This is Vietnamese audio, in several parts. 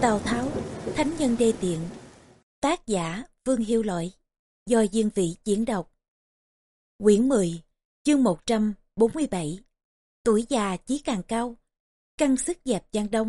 Tào Tháo, Thánh nhân đê tiện. Tác giả Vương Hiêu Lợi. Do Diên Vị diễn đọc. Quyển 10, chương 147. Tuổi già chí càng cao, căng sức dẹp Giang Đông.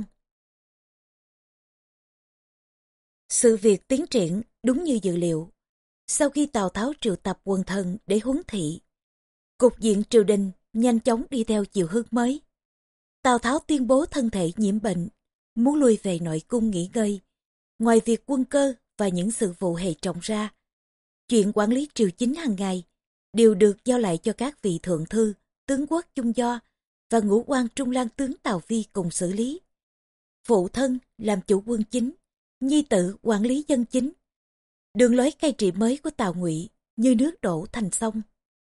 Sự việc tiến triển đúng như dự liệu. Sau khi Tào Tháo triệu tập quần thần để huấn thị, cục diện triều đình nhanh chóng đi theo chiều hướng mới. Tào Tháo tuyên bố thân thể nhiễm bệnh, muốn lui về nội cung nghỉ ngơi. Ngoài việc quân cơ và những sự vụ hệ trọng ra, chuyện quản lý triều chính hàng ngày đều được giao lại cho các vị thượng thư, tướng quốc Chung Do và ngũ quan Trung Lang tướng Tào Phi cùng xử lý. Phụ thân làm chủ quân chính, nhi tử quản lý dân chính. Đường lối cai trị mới của Tào Ngụy như nước đổ thành sông.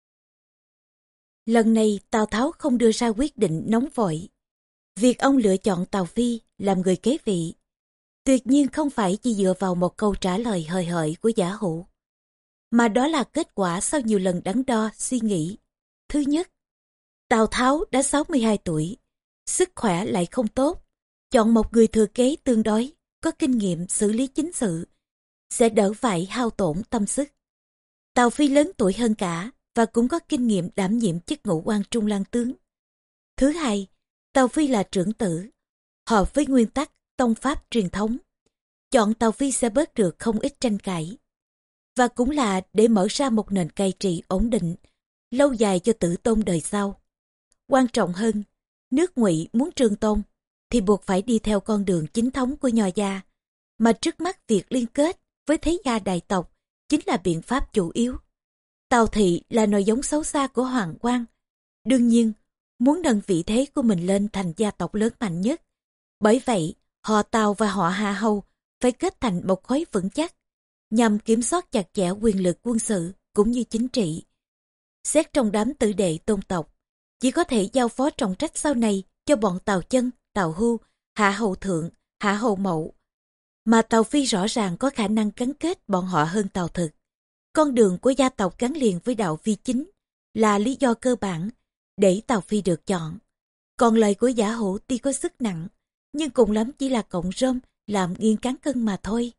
Lần này Tào Tháo không đưa ra quyết định nóng vội. Việc ông lựa chọn Tào Phi làm người kế vị tuyệt nhiên không phải chỉ dựa vào một câu trả lời hời hợt của giả hữu, mà đó là kết quả sau nhiều lần đắn đo suy nghĩ. Thứ nhất, Tào Tháo đã 62 tuổi, sức khỏe lại không tốt, chọn một người thừa kế tương đối có kinh nghiệm xử lý chính sự sẽ đỡ phải hao tổn tâm sức. Tào Phi lớn tuổi hơn cả và cũng có kinh nghiệm đảm nhiệm chức ngũ quan Trung Lang tướng. Thứ hai, Tào Phi là trưởng tử, hợp với nguyên tắc tông pháp truyền thống. Chọn Tào Phi sẽ bớt được không ít tranh cãi, và cũng là để mở ra một nền cai trị ổn định, lâu dài cho tử tôn đời sau. Quan trọng hơn, nước Ngụy muốn trường tồn thì buộc phải đi theo con đường chính thống của Nho gia, mà trước mắt việc liên kết với thế gia đại tộc chính là biện pháp chủ yếu. Tào thị là nòi giống xấu xa của Hoàng Quang, đương nhiên muốn nâng vị thế của mình lên thành gia tộc lớn mạnh nhất. Bởi vậy, họ Tào và họ Hạ Hầu phải kết thành một khối vững chắc, nhằm kiểm soát chặt chẽ quyền lực quân sự cũng như chính trị. Xét trong đám tử đệ tôn tộc, chỉ có thể giao phó trọng trách sau này cho bọn Tào Chân, Tào Hưu, Hạ Hầu Thượng, Hạ Hầu Mậu. Mà Tào Phi rõ ràng có khả năng gắn kết bọn họ hơn Tào Thực. Con đường của gia tộc gắn liền với đạo vi chính là lý do cơ bản để Tào Phi được chọn. Còn lời của giả hữu tuy có sức nặng, nhưng cùng lắm chỉ là cọng rơm làm nghiêng cán cân mà thôi.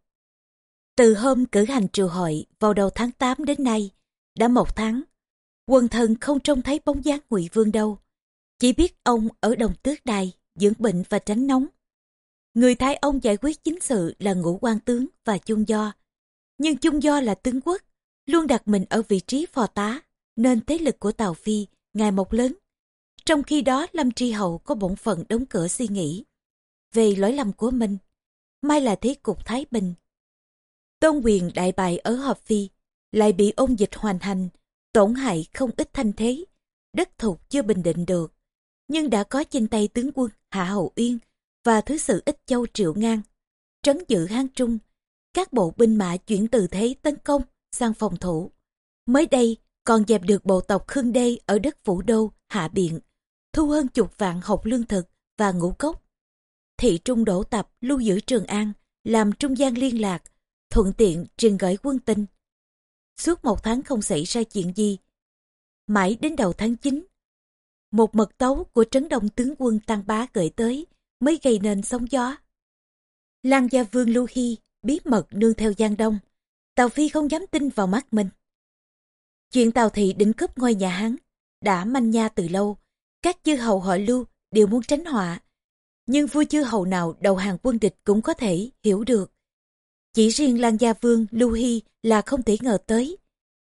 Từ hôm cử hành triều hội vào đầu tháng 8 đến nay, đã 1 tháng, quần thần không trông thấy bóng dáng Ngụy Vương đâu. Chỉ biết ông ở Đồng Tước Đài dưỡng bệnh và tránh nóng. Người thay ông giải quyết chính sự là ngũ quan tướng và Chung Do. Nhưng Chung Do là tướng quốc, luôn đặt mình ở vị trí phò tá, nên thế lực của Tào Phi ngày một lớn. Trong khi đó Lâm Tri Hậu có bổn phận đóng cửa suy nghĩ về lỗi lầm của mình, may là thế cục thái bình. Tôn Quyền đại bại ở Hợp Phi, lại bị ôn dịch hoành hành, tổn hại không ít thanh thế, đất thục chưa bình định được. Nhưng đã có trên tay tướng quân Hạ Hầu Uyên và thứ sử Ích Châu Triệu Ngang trấn giữ Hán Trung, các bộ binh mã chuyển từ thế tấn công sang phòng thủ. Mới đây còn dẹp được bộ tộc Khương Đê ở đất Phủ Đô, Hạ Biện, thu hơn chục vạn hộp lương thực và ngũ cốc. Thị Trung Đỗ Tập lưu giữ Trường An, làm trung gian liên lạc, thuận tiện truyền gửi quân tin. Suốt 1 tháng không xảy ra chuyện gì. Mãi đến đầu tháng 9, một mật tấu của Trấn Đông tướng quân Tăng Bá gửi tới mới gây nên sóng gió. Lang Gia Vương Lưu Hy bí mật nương theo Giang Đông. Tào Phi không dám tin vào mắt mình. Chuyện Tào thị định cướp ngôi nhà Hán đã manh nha từ lâu. Các chư hầu họ Lưu đều muốn tránh họa, nhưng vua chư hầu nào đầu hàng quân địch cũng có thể hiểu được. Chỉ riêng Lang Gia Vương Lưu Hy là không thể ngờ tới.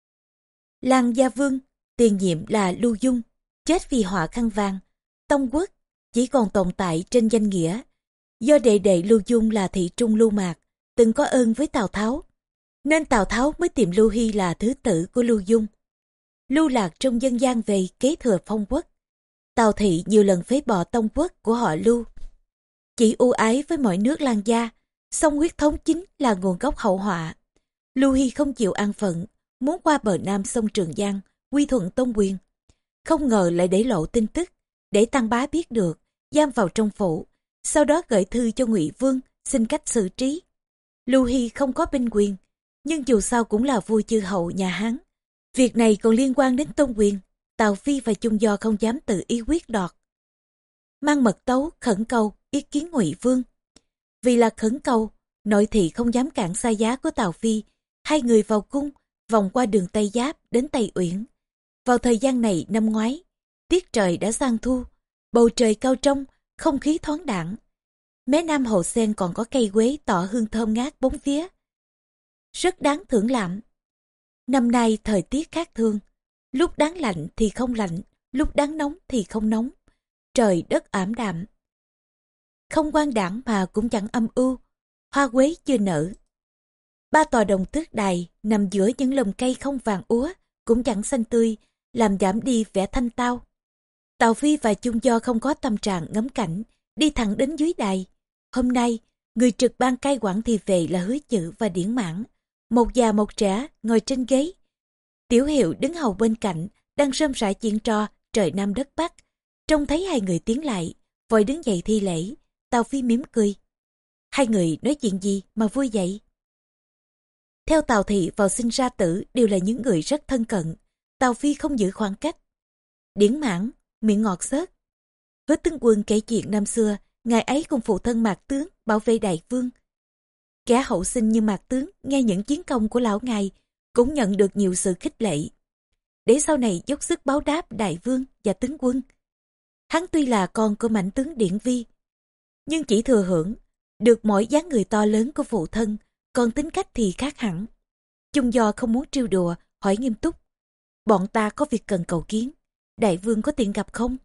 Lang Gia Vương tiền nhiệm là Lưu Dung, chết vì họa khăn vàng. Tông quốc chỉ còn tồn tại trên danh nghĩa, do đệ đệ Lưu Dung là Thị Trung Lưu Mạc từng có ơn với Tào Tháo, nên Tào Tháo mới tìm Lưu Hy là thứ tử của Lưu Dung. Lưu lạc trong dân gian về kế thừa phong quốc. Tào thị nhiều lần phế bỏ tông quốc của họ Lưu, chỉ ưu ái với mọi nước Lang gia, song huyết thống chính là nguồn gốc hậu họa. Lưu Hy không chịu an phận, muốn qua bờ nam sông Trường Giang quy thuận Tôn Quyền. Không ngờ lại để lộ tin tức, để Tăng Bá biết được, giam vào trong phủ, sau đó gửi thư cho Ngụy Vương xin cách xử trí. Lưu Hy không có binh quyền, nhưng dù sao cũng là vua chư hầu nhà Hán. Việc này còn liên quan đến Tôn Quyền. Tào Phi và Chung Do không dám tự ý quyết đoạt, mang mật tấu khẩn cầu ý kiến Ngụy Vương. Vì là khẩn cầu, nội thị không dám cản xa giá của Tào Phi, hai người vào cung, vòng qua đường Tây Giáp đến Tây Uyển. Vào thời gian này năm ngoái, tiết trời đã sang thu, bầu trời cao trong, không khí thoáng đãng. Mé nam hồ sen còn có cây quế tỏ hương thơm ngát bốn phía, rất đáng thưởng lãm. Năm nay thời tiết khác thường, lúc đáng lạnh thì không lạnh, lúc đáng nóng thì không nóng. Trời đất ảm đạm, không quang đãng mà cũng chẳng âm u, hoa quế chưa nở. Ba tòa đồng tước đài nằm giữa những lùm cây không vàng úa, cũng chẳng xanh tươi, làm giảm đi vẻ thanh tao. Tào Phi và Chung Do không có tâm trạng ngắm cảnh, đi thẳng đến dưới đài. Hôm nay, người trực ban cai quản thì về là Hứa Chữ và Điển Mãn, một già một trẻ ngồi trên ghế. Tiểu Hiệu đứng hầu bên cạnh, đang rơm rã chuyện trò trời Nam đất Bắc. Trông thấy hai người tiến lại, vội đứng dậy thi lễ. Tào Phi mỉm cười. Hai người nói chuyện gì mà vui vậy? Theo Tào Thị vào sinh ra tử đều là những người rất thân cận. Tào Phi không giữ khoảng cách. Điển Mãn, miệng ngọt xớt. Hứa tướng quân kể chuyện năm xưa, ngài ấy cùng phụ thân Mạc tướng bảo vệ đại vương. Kẻ hậu sinh như Mạc tướng nghe những chiến công của lão ngài cũng nhận được nhiều sự khích lệ, để sau này dốc sức báo đáp đại vương và tướng quân. Hắn tuy là con của mãnh tướng Điển Vi, nhưng chỉ thừa hưởng được mỗi dáng người to lớn của phụ thân, còn tính cách thì khác hẳn. Chung Do không muốn trêu đùa, hỏi nghiêm túc. Bọn ta có việc cần cầu kiến, đại vương có tiện gặp không?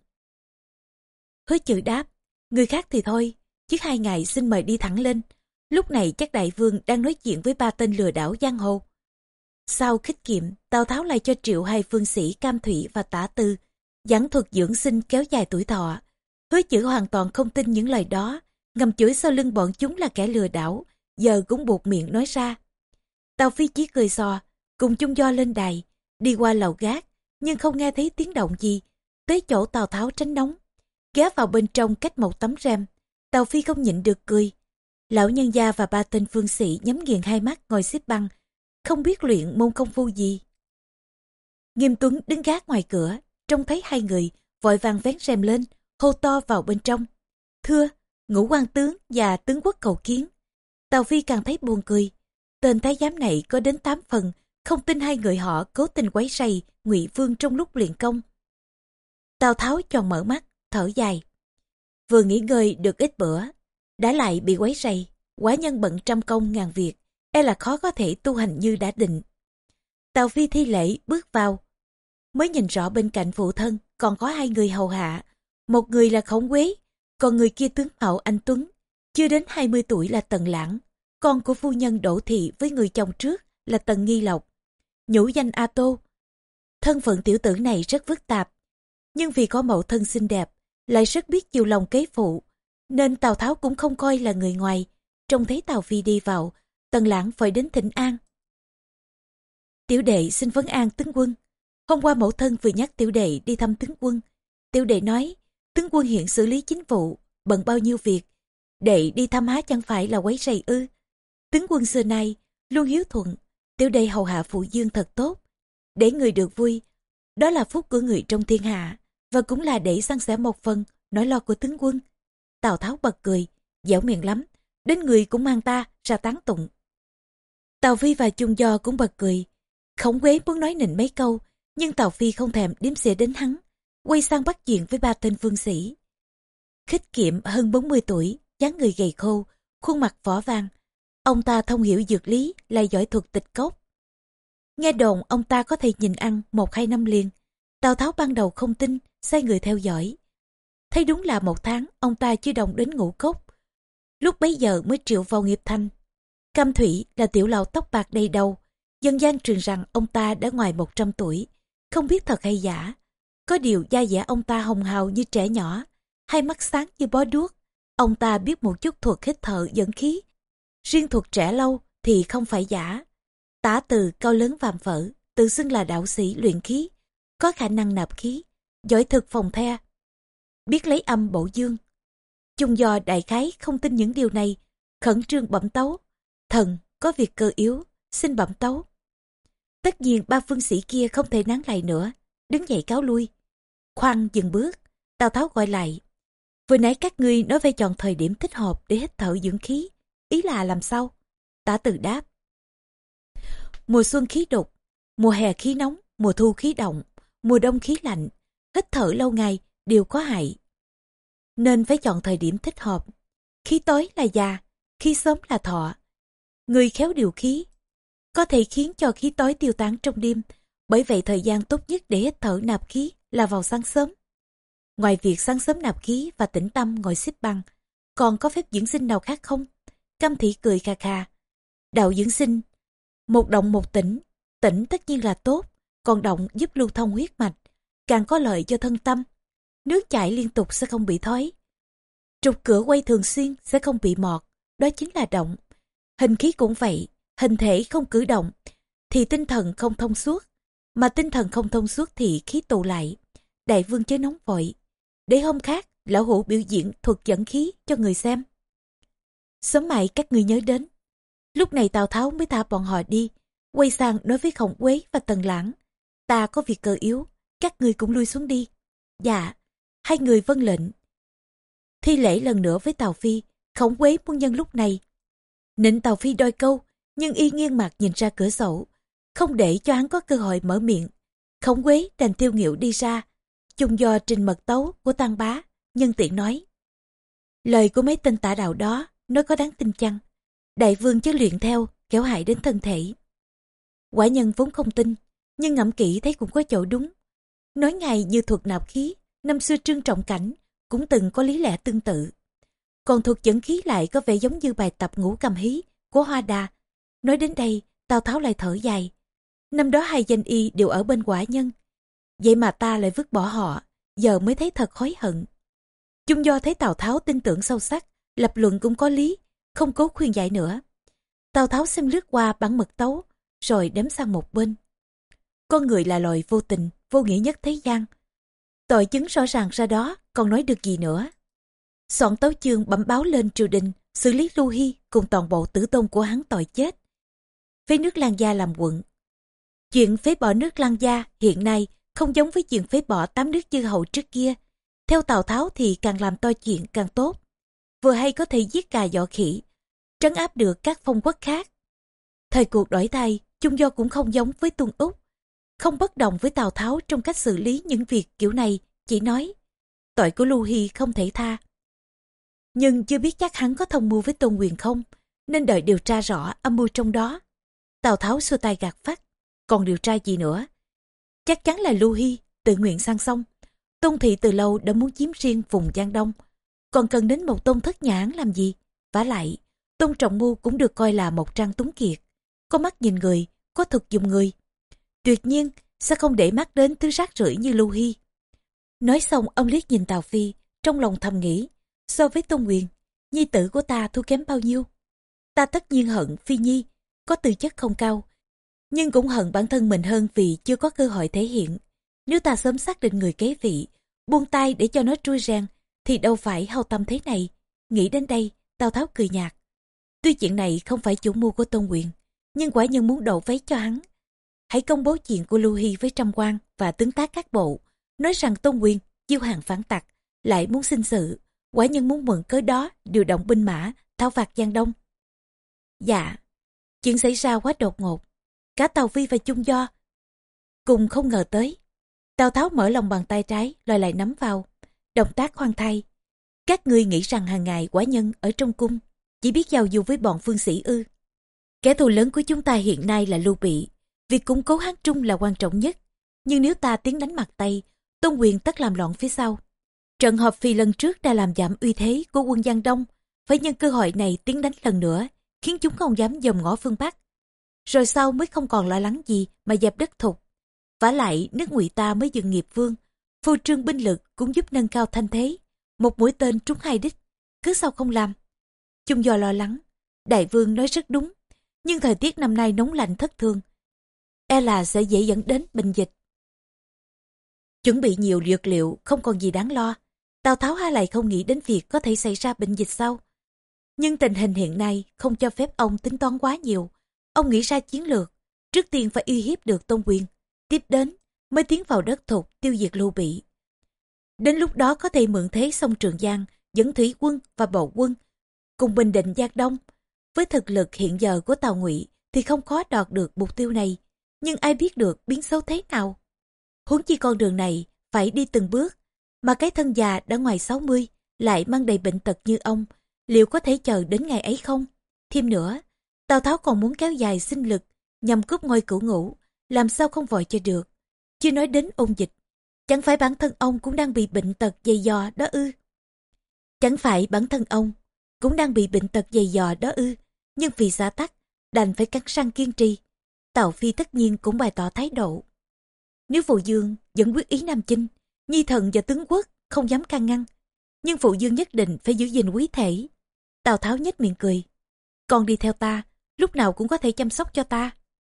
Hứa Chữ đáp, người khác thì thôi, chứ hai ngài xin mời đi thẳng lên. Lúc này chắc đại vương đang nói chuyện với ba tên lừa đảo giang hồ. Sau khích kiệm, Tào Tháo lại cho triệu hai phương sĩ Cam Thủy và Tả Tư giảng thuật dưỡng sinh kéo dài tuổi thọ. Hứa Chữ hoàn toàn không tin những lời đó, ngầm chửi sau lưng bọn chúng là kẻ lừa đảo, giờ cũng buộc miệng nói ra. Tào Phi chỉ cười xò, cùng Chung Do lên đài, đi qua lầu gác, nhưng không nghe thấy tiếng động gì. Tới chỗ Tào Tháo tránh nóng, ghé vào bên trong cách một tấm rèm. Tào Phi không nhịn được cười. Lão nhân gia và ba tên phương sĩ nhắm nghiền hai mắt ngồi xếp băng, không biết luyện môn công phu gì. Nghiêm Tuấn đứng gác ngoài cửa, trông thấy hai người, vội vàng vén rèm lên, hô to vào bên trong. Thưa, Ngũ quan tướng và tướng quốc cầu kiến. Tào Phi càng thấy buồn cười. Tên thái giám này có đến 8 phần, không tin hai người họ cố tình quấy rầy Ngụy Vương trong lúc luyện công. Tào Tháo tròn mở mắt, thở dài. Vừa nghỉ ngơi được ít bữa, đã lại bị quấy rầy. Quả nhân bận trăm công ngàn việc, e là khó có thể tu hành như đã định. Tào Phi thi lễ bước vào, mới nhìn rõ bên cạnh phụ thân còn có hai người hầu hạ. Một người là Khổng Quế, còn người kia tướng mạo anh tuấn, chưa đến 20 tuổi là Tần Lãng, con của phu nhân Đỗ Thị với người chồng trước là Tần Nghi Lộc, nhũ danh A Tô. Thân phận tiểu tử này rất phức tạp, nhưng vì có mẫu thân xinh đẹp, lại rất biết chiều lòng kế phụ, nên Tào Tháo cũng không coi là người ngoài. Trông thấy Tào Phi đi vào, Tần Lãng vội đến thỉnh an. Tiểu đệ xin vấn an tướng quân. Hôm qua mẫu thân vừa nhắc tiểu đệ đi thăm tướng quân. Tiểu đệ nói, tướng quân hiện xử lý chính vụ, bận bao nhiêu việc, đệ đi thăm há chẳng phải là quấy rầy ư? Tướng quân xưa nay luôn hiếu thuận, tiểu đệ hầu hạ phụ dương thật tốt, để người được vui, đó là phúc của người trong thiên hạ, và cũng là để san sẻ một phần nỗi lo của tướng quân. Tào Tháo bật cười, dẻo miệng lắm, đến người cũng mang ta ra tán tụng. Tào Phi và Chung Do cũng bật cười. Khổng Quế muốn nói nịnh mấy câu, nhưng Tào Phi không thèm đếm xỉa đến hắn, quay sang bắt chuyện với ba tên phương sĩ. Khích Kiệm hơn 40 tuổi, dáng người gầy khô, khuôn mặt võ vàng. Ông ta thông hiểu dược lý, lại giỏi thuật tịch cốc. Nghe đồn ông ta có thể nhìn ăn 1-2 năm liền. Tào Tháo ban đầu không tin, sai người theo dõi. Thấy đúng là 1 tháng ông ta chưa đồng đến Ngũ Cốc. Lúc bấy giờ mới triệu vào nghiệp thành. Cam Thủy là tiểu lão tóc bạc đầy đầu, dân gian truyền rằng ông ta đã ngoài 100 tuổi, không biết thật hay giả. Có điều da dẻ ông ta hồng hào như trẻ nhỏ, hai mắt sáng như bó đuốc. Ông ta biết một chút thuật hít thở dẫn khí, riêng thuật trẻ lâu thì không phải giả. Tả Từ cao lớn vạm vỡ, tự xưng là đạo sĩ luyện khí, có khả năng nạp khí, giỏi thực phòng the, biết lấy âm bổ dương. Chung Do đại khái không tin những điều này, khẩn trương bẩm tấu. Thần có việc cơ yếu, xin bẩm tấu. Tất nhiên ba phương sĩ kia không thể nán lại nữa, đứng dậy cáo lui. Khoan dừng bước, Tào Tháo gọi lại. Vừa nãy các ngươi nói phải chọn thời điểm thích hợp để hít thở dưỡng khí. Ý là làm sao? Tả Từ đáp. Mùa xuân khí đục, mùa hè khí nóng, mùa thu khí động, mùa đông khí lạnh. Hít thở lâu ngày đều có hại. Nên phải chọn thời điểm thích hợp. Khí tối là già, khí sớm là thọ. Người khéo điều khí có thể khiến cho khí tối tiêu tán trong đêm. Bởi vậy thời gian tốt nhất để hít thở nạp khí là vào sáng sớm. Ngoài việc sáng sớm nạp khí và tĩnh tâm ngồi xếp bằng, còn có phép dưỡng sinh nào khác không? Cam Thị cười khà khà. Đạo dưỡng sinh, một động một tĩnh. Tĩnh tất nhiên là tốt, còn động giúp lưu thông huyết mạch, càng có lợi cho thân tâm. Nước chảy liên tục sẽ không bị thói. Trục cửa quay thường xuyên sẽ không bị mọt, đó chính là động. Hình khí cũng vậy, hình thể không cử động thì tinh thần không thông suốt, mà tinh thần không thông suốt thì khí tụ lại. Đại vương chớ nóng vội, để hôm khác lão hủ biểu diễn thuật dẫn khí cho người xem. Sớm mai các ngươi nhớ đến. Lúc này Tào Tháo mới thả bọn họ đi, quay sang nói với Khổng Quế và Tần Lãng. Ta có việc cơ yếu, các ngươi cũng lui xuống đi. Dạ, hai người vâng lệnh. Thi lễ lần nữa với Tào Phi. Khổng Quế muốn nhân lúc này nịnh Tào Phi đôi câu, nhưng y nghiêng mặt nhìn ra cửa sổ, không để cho hắn có cơ hội mở miệng. Khổng Quế đành tiêu nghịu đi ra, chung do trình mật tấu của Tăng Bá, nhân tiện nói. Lời của mấy tên tả đạo đó, nói có đáng tin chăng? Đại vương chứ luyện theo, kéo hại đến thân thể. Quả nhân vốn không tin, nhưng ngẫm kỹ thấy cũng có chỗ đúng. Nói ngài như thuật nạp khí, năm xưa Trương Trọng Cảnh cũng từng có lý lẽ tương tự. Còn thuật dẫn khí lại có vẻ giống như bài tập ngũ cầm hí của Hoa Đà. Nói đến đây, Tào Tháo lại thở dài. Năm đó hai danh y đều ở bên quả nhân, vậy mà ta lại vứt bỏ họ, giờ mới thấy thật hối hận. Chung do thấy Tào Tháo tin tưởng sâu sắc, lập luận cũng có lý, không cố khuyên giải nữa. Tào Tháo xem lướt qua bản mật tấu, rồi đếm sang một bên. Con người là loài vô tình, vô nghĩa nhất thế gian. Tội chứng rõ ràng ra đó, còn nói được gì nữa. Soạn tấu chương bẩm báo lên triều đình, xử lý Lưu Hy cùng toàn bộ tử tôn của hắn tội chết. Phế nước Lang Gia làm quận. Chuyện phế bỏ nước Lang Gia hiện nay không giống với chuyện phế bỏ 8 nước chư hầu trước kia. Theo Tào Tháo thì càng làm to chuyện càng tốt. Vừa hay có thể giết gà dọ khỉ, trấn áp được các phong quốc khác. Thời cuộc đổi thay, chung do cũng không giống với Tuân Úc, không bất đồng với Tào Tháo trong cách xử lý những việc kiểu này, chỉ nói tội của Lưu Hy không thể tha. Nhưng chưa biết chắc hắn có thông mưu với Tôn Quyền không, nên đợi điều tra rõ âm mưu trong đó. Tào Tháo xua tay gạt phắt, còn điều tra gì nữa? Chắc chắn là Lưu Hy tự nguyện sang sông. Tôn Thị từ lâu đã muốn chiếm riêng vùng Giang Đông, còn cần đến một Tôn Thất Nhãn làm gì? Vả lại, Tôn Trọng Mưu cũng được coi là một trang tuấn kiệt, có mắt nhìn người, có thực dùng người. Tuyệt nhiên sẽ không để mắt đến thứ rác rưởi như Lưu Hy. Nói xong ông liếc nhìn Tào Phi, trong lòng thầm nghĩ, so với Tôn Quyền, nhi tử của ta thua kém bao nhiêu? Ta tất nhiên hận Phi Nhi, có tư chất không cao, nhưng cũng hận bản thân mình hơn vì chưa có cơ hội thể hiện. Nếu ta sớm xác định người kế vị, buông tay để cho nó trui rèn, thì đâu phải hao tâm thế này. Nghĩ đến đây, Tào Tháo cười nhạt. Tuy chuyện này không phải chủ mưu của Tôn Quyền, nhưng quả nhân muốn đổ vấy cho hắn. Hãy công bố chuyện của Lưu Hy với trăm quan và tướng tá các bộ, nói rằng Tôn Quyền diêu hàng phản tặc, lại muốn sinh sự. Quả nhân muốn mượn cớ đó điều động binh mã thảo phạt Giang Đông. Dạ, chuyện xảy ra quá đột ngột, cả Tào Phi và Chung Do cùng không ngờ tới. Tào Tháo mở lòng bàn tay trái lòi lại nắm vào, động tác khoan thai. Các ngươi nghĩ rằng hàng ngày quả nhân ở trong cung chỉ biết giao du với bọn phương sĩ ư? Kẻ thù lớn của chúng ta hiện nay là Lưu Bị, việc củng cố Hán Trung là quan trọng nhất. Nhưng nếu ta tiến đánh mặt Tây, Tôn Quyền tất làm loạn phía sau. Trận họp Phi lần trước đã làm giảm uy thế của quân Giang Đông, phải nhân cơ hội này tiến đánh lần nữa, khiến chúng không dám dòm ngõ phương Bắc. Rồi sau mới không còn lo lắng gì mà dẹp đất Thục. Vả lại nước Ngụy ta mới dựng nghiệp vương, phô trương binh lực cũng giúp nâng cao thanh thế. Một mũi tên trúng hai đích, cứ sao không làm? Chung Do lo lắng, đại vương nói rất đúng, nhưng thời tiết năm nay nóng lạnh thất thường, e là sẽ dễ dẫn đến bệnh dịch. Chuẩn bị nhiều dược liệu không còn gì đáng lo. Tào Tháo há lại không nghĩ đến việc có thể xảy ra bệnh dịch sau. Nhưng tình hình hiện nay không cho phép ông tính toán quá nhiều. Ông nghĩ ra chiến lược, trước tiên phải uy hiếp được Tôn Quyền, tiếp đến mới tiến vào đất Thục tiêu diệt Lưu Bị. Đến lúc đó có thể mượn thế sông Trường Giang dẫn thủy quân và bộ quân cùng bình định Giang Đông. Với thực lực hiện giờ của Tào Ngụy thì không khó đoạt được mục tiêu này, nhưng ai biết được biến số thế nào. Huống chi con đường này phải đi từng bước, mà cái thân già đã ngoài 60 lại mang đầy bệnh tật như ông, liệu có thể chờ đến ngày ấy không? Thêm nữa, Tào Tháo còn muốn kéo dài sinh lực nhằm cướp ngôi cửu ngũ, làm sao không vội cho được. Chưa nói đến ôn dịch, chẳng phải bản thân ông cũng đang bị bệnh tật dày dò đó ư? Nhưng vì xã tắc, đành phải cắn răng kiên trì. Tào Phi tất nhiên cũng bày tỏ thái độ. Nếu Phụ Dương vẫn quyết ý Nam chinh, Nhi thần và tướng quốc không dám can ngăn, nhưng Phụ Dương nhất định phải giữ gìn quý thể. Tào Tháo nhếch miệng cười. Con đi theo ta, lúc nào cũng có thể chăm sóc cho ta.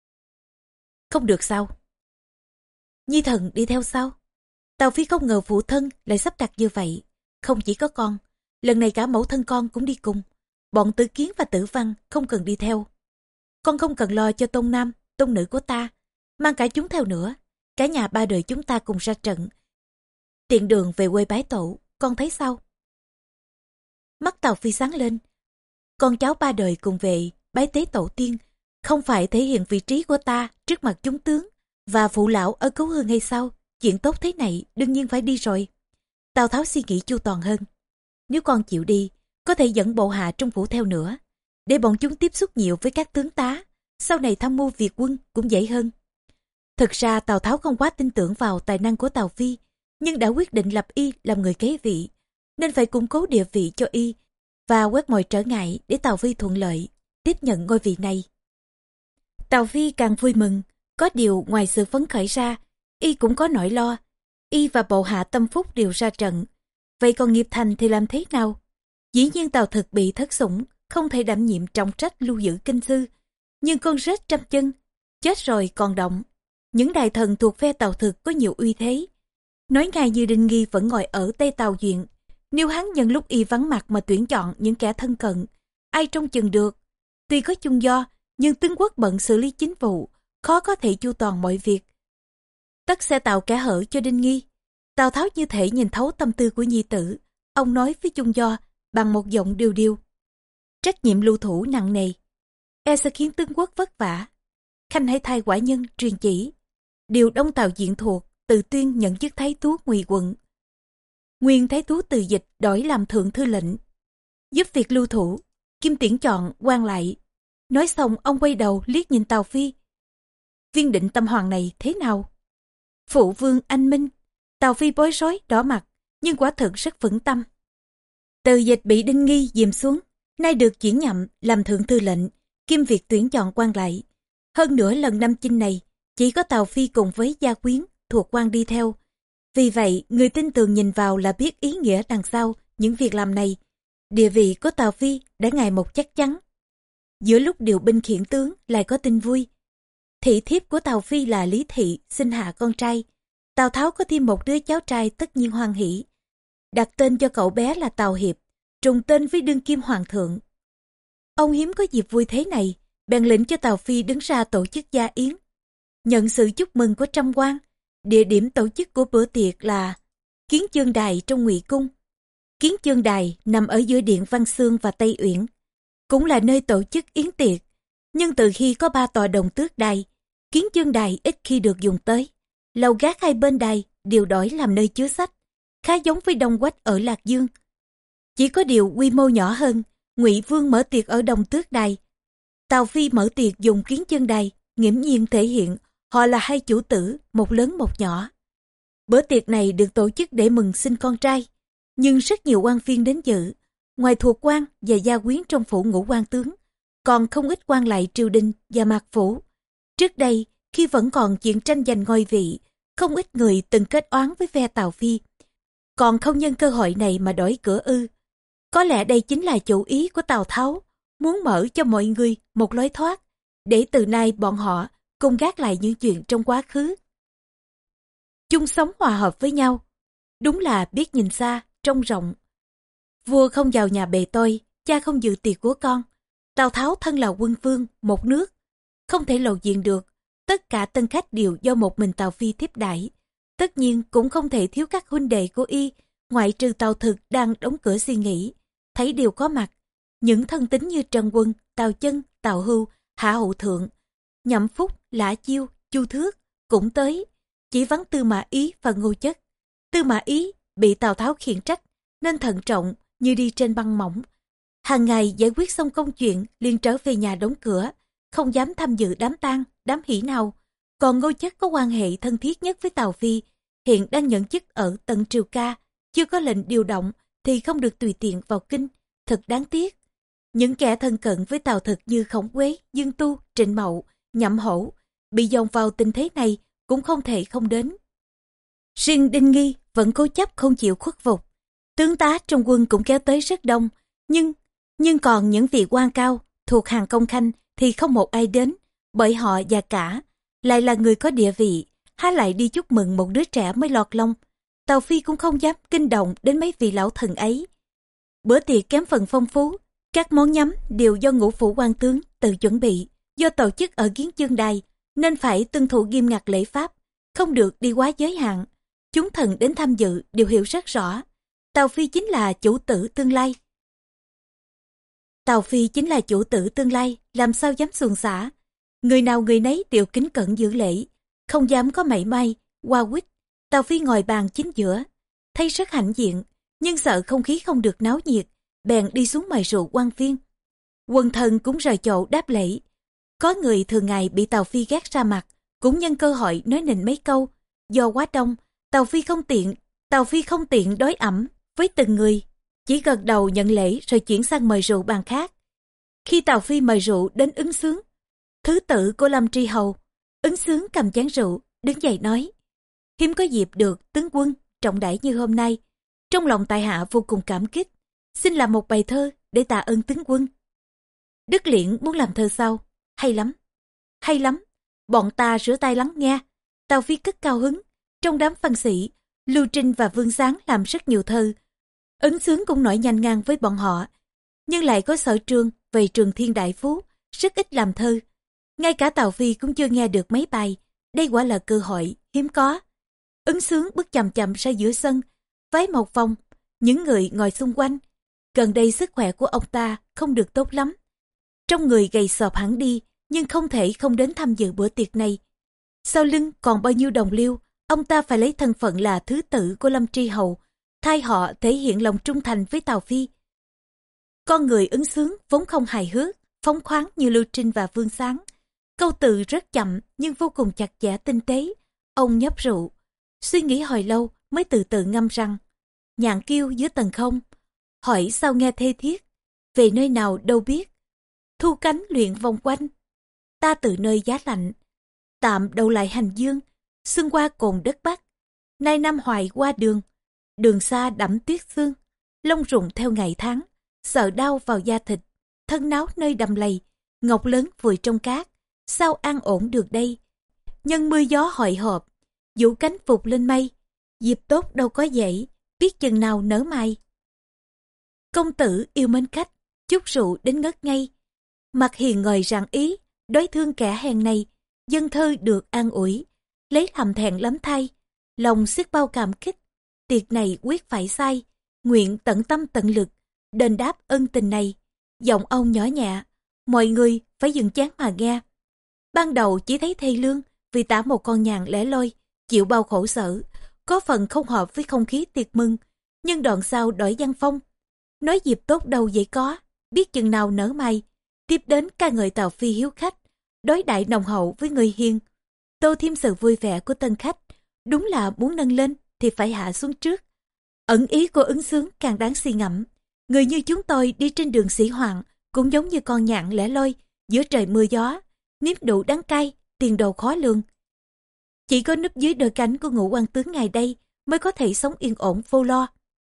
Không được sao? Nhi thần đi theo sao? Tào Phi không ngờ phụ thân lại sắp đặt như vậy. Không chỉ có con, lần này cả mẫu thân con cũng đi cùng. Bọn Tử Kiến và Tử Văn không cần đi theo. Con không cần lo cho tôn nam, tôn nữ của ta, mang cả chúng theo nữa. Cả nhà ba đời chúng ta cùng ra trận. Tiện đường về quê bái tổ, con thấy sao? Mắt Tào Phi sáng lên. Con cháu ba đời cùng về bái tế tổ tiên, không phải thể hiện vị trí của ta trước mặt chúng tướng và phụ lão ở Cấu Hương hay sao? Chuyện tốt thế này đương nhiên phải đi rồi. Tào Tháo suy nghĩ chu toàn hơn. Nếu con chịu đi, có thể dẫn bộ hạ trong phủ theo nữa, để bọn chúng tiếp xúc nhiều với các tướng tá, sau này tham mưu việc quân cũng dễ hơn. Thực ra Tào Tháo không quá tin tưởng vào tài năng của Tào Phi, nhưng đã quyết định lập y làm người kế vị, nên phải củng cố địa vị cho y và quét mọi trở ngại để Tào Phi thuận lợi tiếp nhận ngôi vị này. Tào Phi càng vui mừng, có điều ngoài sự phấn khởi ra, y cũng có nỗi lo. Y và bộ hạ tâm phúc đều ra trận, vậy còn nghiệp thành thì làm thế nào? Dĩ nhiên Tào Thực bị thất sủng, không thể đảm nhiệm trọng trách lưu giữ kinh sư, nhưng con rết trăm chân, chết rồi còn động. Những đại thần thuộc phe Tào Thực có nhiều uy thế. Nói ngay như Đinh Nghi vẫn ngồi ở Tây Tào Duyện, nếu hắn nhân lúc y vắng mặt mà tuyển chọn những kẻ thân cận, ai trông chừng được. Tuy có chung do, nhưng tướng quốc bận xử lý chính vụ, khó có thể chu toàn mọi việc. Tất sẽ tạo kẻ hở cho Đinh Nghi. Tào Tháo như thể nhìn thấu tâm tư của nhi tử. Ông nói với chung do bằng một giọng điêu điêu. Trách nhiệm lưu thủ nặng nề, e sẽ khiến tướng quốc vất vả. Khanh hãy thay quả nhân truyền chỉ, điều Đông Tào Diện thuộc Từ Tuyên nhận chức thái thú Ngụy quận. Nguyên thái thú Từ Dịch đổi làm thượng thư lệnh, giúp việc lưu thủ. Kim tuyển chọn quan lại. Nói xong ông quay đầu liếc nhìn Tào Phi. Viên định tâm hoàng này thế nào? Phụ vương anh minh. Tào Phi bối rối đỏ mặt, nhưng quả thực rất vững tâm. Từ Dịch bị Đinh Nghi dìm xuống, nay được chuyển nhậm làm thượng thư lệnh, kiêm việc tuyển chọn quan lại. Hơn nữa lần Nam chinh này, chỉ có Tào Phi cùng với gia quyến thuộc quan đi theo. Vì vậy, người tin tưởng nhìn vào là biết ý nghĩa đằng sau những việc làm này. Địa vị của Tào Phi đã ngày một chắc chắn. Giữa lúc điều binh khiển tướng lại có tin vui. Thị thiếp của Tào Phi là Lý Thị sinh hạ con trai. Tào Tháo có thêm một đứa cháu trai tất nhiên hoan hỷ. Đặt tên cho cậu bé là Tào Hiệp, trùng tên với đương kim hoàng thượng. Ông hiếm có dịp vui thế này, bèn lệnh cho Tào Phi đứng ra tổ chức gia yến. Nhận sự chúc mừng của trăm quan, địa điểm tổ chức của bữa tiệc là Kiến Chương Đài trong Ngụy Cung. Kiến Chương Đài nằm ở giữa điện Văn Xương và Tây Uyển, cũng là nơi tổ chức yến tiệc. Nhưng từ khi có 3 tòa đồng tước đài, Kiến Chương Đài ít khi được dùng tới. Lầu gác hai bên đài đều đổi làm nơi chứa sách, khá giống với Đông Quách ở Lạc Dương. Chỉ có điều quy mô nhỏ hơn. Ngụy Vương mở tiệc ở Đồng Tước Đài, Tào Phi mở tiệc dùng Kiến Chương Đài, nghiễm nhiên thể hiện họ là hai chủ tử, một lớn một nhỏ. Bữa tiệc này được tổ chức để mừng sinh con trai, nhưng rất nhiều quan viên đến dự. Ngoài thuộc quan và gia quyến trong phủ Ngũ Quan tướng, còn không ít quan lại triều đình và mạc phủ. Trước đây, khi vẫn còn chuyện tranh giành ngôi vị, không ít người từng kết oán với phe Tào Phi, còn không nhân cơ hội này mà đổi cửa ư. Có lẽ đây chính là chủ ý của Tào Tháo, muốn mở cho mọi người một lối thoát, để từ nay bọn họ cùng gác lại những chuyện trong quá khứ, chung sống hòa hợp với nhau. Đúng là biết nhìn xa, trông rộng. Vua không vào nhà bề tôi, cha không dự tiệc của con. Tào Tháo thân là quân vương một nước, không thể lộ diện được. Tất cả tân khách đều do một mình Tào Phi tiếp đãi. Tất nhiên cũng không thể thiếu các huynh đệ của y ngoại trừ Tào Thực đang đóng cửa suy nghĩ, thấy đều có mặt. Những thân tín như Trần Quân, Tào Chân, Tào Hưu, Hạ Hậu Thượng, Nhậm Phúc, Lã Chiêu, Chu Thước cũng tới, chỉ vắng Tư Mã Ý và Ngô Chất. Tư Mã Ý bị Tào Tháo khiển trách nên thận trọng như đi trên băng mỏng. Hàng ngày giải quyết xong công chuyện liền trở về nhà đóng cửa, không dám tham dự đám tang, đám hỷ nào. Còn Ngô Chất có quan hệ thân thiết nhất với Tào Phi, hiện đang nhận chức ở Tần Triều Ca, chưa có lệnh điều động thì không được tùy tiện vào kinh, thật đáng tiếc. Những kẻ thân cận với Tào Thực như Khổng Quế, Dương Tu, Trịnh Mậu, Nhậm Hổ bị dồn vào tình thế này cũng không thể không đến. Riêng Đinh Nghi vẫn cố chấp không chịu khuất phục. Tướng tá trong quân cũng kéo tới rất đông, nhưng còn những vị quan cao thuộc hàng công khanh thì không một ai đến, bởi họ già cả, lại là người có địa vị, há lại đi chúc mừng một đứa trẻ mới lọt lông. Tào Phi cũng không dám kinh động đến mấy vị lão thần ấy. Bữa tiệc kém phần phong phú, các món nhắm đều do ngũ phủ quan tướng tự chuẩn bị, do tổ chức ở Kiến Chương Đài nên phải tuân thủ nghiêm ngặt lễ pháp, không được đi quá giới hạn. Chúng thần đến tham dự đều hiểu rất rõ, Tào Phi chính là chủ tử tương lai. Tào Phi chính là chủ tử tương lai, làm sao dám xuồng xả. Người nào người nấy đều kính cẩn giữ lễ, không dám có mảy may qua quýt. Tào Phi ngồi bàn chính giữa, thấy rất hãnh diện, nhưng sợ không khí không được náo nhiệt, bèn đi xuống mời rượu quan viên. Quần thần cũng rời chỗ đáp lễ. Có người thường ngày bị Tào Phi ghét ra mặt, cũng nhân cơ hội nói nịnh mấy câu. Do quá đông, Tào Phi không tiện đối ẩm với từng người, chỉ gật đầu nhận lễ rồi chuyển sang mời rượu bàn khác. Khi Tào Phi mời rượu đến Ứng Xướng, thứ tử của Lâm Tri Hầu, Ứng Xướng cầm chén rượu, đứng dậy nói: hiếm có dịp được tướng quân trọng đãi như hôm nay, trong lòng tại hạ vô cùng cảm kích, xin làm một bài thơ để tạ ơn tướng quân. Đức Liễn muốn làm thơ sau. Hay lắm, bọn ta rửa tay lắng nghe. Tào Phi cất cao hứng. Trong đám văn sĩ, Lưu Trinh và Vương Sáng làm rất nhiều thơ. Ứng Xướng cũng nổi nhanh ngang với bọn họ, nhưng lại có sở trường về Trường Thiên Đại Phú, rất ít làm thơ. Ngay cả Tào Phi cũng chưa nghe được mấy bài, đây quả là cơ hội hiếm có. Ứng Xướng bước chậm chậm ra giữa sân, vái một vòng, những người ngồi xung quanh. Gần đây sức khỏe của ông ta không được tốt lắm, trong người gầy sọp hẳn đi, nhưng không thể không đến tham dự bữa tiệc này. Sau lưng còn bao nhiêu đồng liêu, ông ta phải lấy thân phận là thứ tử của Lâm Tri Hầu, thay họ thể hiện lòng trung thành với Tào Phi. Con người Ứng Xướng vốn không hài hước, phóng khoáng như Lưu Trinh và Vương Sáng. Câu từ rất chậm nhưng vô cùng chặt chẽ tinh tế. Ông nhấp rượu, suy nghĩ hồi lâu mới từ từ ngâm rằng: nhạn kêu giữa tầng không, hỏi sao nghe thê thiết, về nơi nào đâu biết, thu cánh luyện vòng quanh, ta từ nơi giá lạnh, tạm đầu lại hành dương, xưng qua cồn đất Bắc, nay năm hoài qua đường, đường xa đẫm tuyết xương, lông rụng theo ngày tháng, sợ đau vào da thịt, thân náo nơi đầm lầy, ngọc lớn vùi trong cát, sao an ổn được đây. Nhân mưa gió hội họp, vũ cánh phục lên mây, dịp tốt đâu có dễ, biết chừng nào nở mai. Công tử yêu mến khách, chút rượu đến ngất ngây, mặt hiền ngời rạng ý, đối thương kẻ hèn này, dân thơ được an ủi, lấy làm thẹn lắm thay, lòng xiết bao cảm kích, tiệc này quyết phải sai, nguyện tận tâm tận lực, đền đáp ân tình này. Giọng ông nhỏ nhẹ, mọi người phải dừng chán mà nghe. Ban đầu chỉ thấy thê lương, vì tả một con nhàn lẻ loi, chịu bao khổ sở, có phần không hợp với không khí tiệc mừng, nhưng đoạn sau đổi văn phong, nói dịp tốt đâu dễ có, biết chừng nào nở mai. Tiếp đến ca ngợi Tào Phi hiếu khách, đối đãi nồng hậu với người hiền, tô thêm sự vui vẻ của tân khách. Đúng là muốn nâng lên thì phải hạ xuống trước. Ẩn ý của Ứng Xướng càng đáng suy ngẫm. Người như chúng tôi đi trên đường Sĩ Hoạn cũng giống như con nhạn lẻ loi giữa trời mưa gió, nếm đủ đắng cay, tiền đồ khó lường. Chỉ có núp dưới đôi cánh của Ngũ Quan tướng ngày đây mới có thể sống yên ổn vô lo.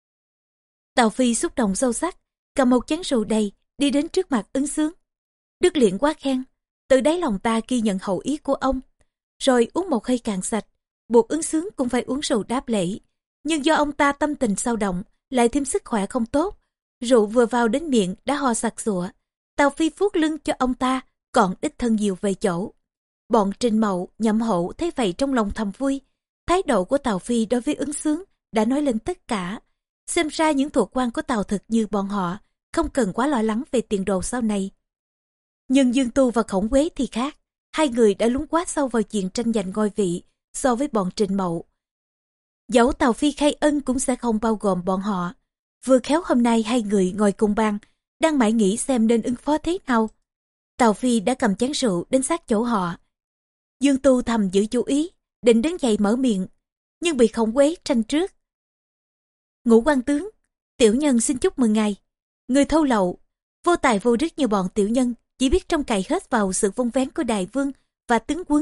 Tào Phi xúc động sâu sắc, cầm một chén rượu đầy đi đến trước mặt Ứng Xướng. Đức Liễn quá khen, từ đáy lòng ta ghi nhận hậu ý của ông. Rồi uống một hơi cạn sạch, buộc Ứng Xướng cũng phải uống rượu đáp lễ. Nhưng do ông ta tâm tình sao động, lại thêm sức khỏe không tốt, rượu vừa vào đến miệng đã ho sặc sụa. Tào Phi vuốt lưng cho ông ta, còn đích thân dìu về chỗ. Bọn Trình Mậu, Nhậm Hổ thấy vậy trong lòng thầm vui. Thái độ của Tào Phi đối với Ứng Xướng đã nói lên tất cả. Xem ra những thuộc quan của Tào Thực như bọn họ không cần quá lo lắng về tiền đồ sau này. Nhưng Dương Tu và Khổng Quế thì khác. Hai người đã lún quá sâu vào chuyện tranh giành ngôi vị so với bọn Trình Mậu. Dẫu Tào Phi khai ân cũng sẽ không bao gồm bọn họ. Vừa khéo hôm nay hai người ngồi cùng bàn, đang mãi nghĩ xem nên ứng phó thế nào. Tào Phi đã cầm chén rượu đến sát chỗ họ. Dương Tu thầm giữ chú ý, định đứng dậy mở miệng, nhưng bị Khổng Quế tranh trước. Ngũ quan tướng, tiểu nhân xin chúc mừng ngài. Người thâu lậu, vô tài vô đức như bọn tiểu nhân, chỉ biết trông cậy hết vào sự vung vén của đại vương và tướng quân.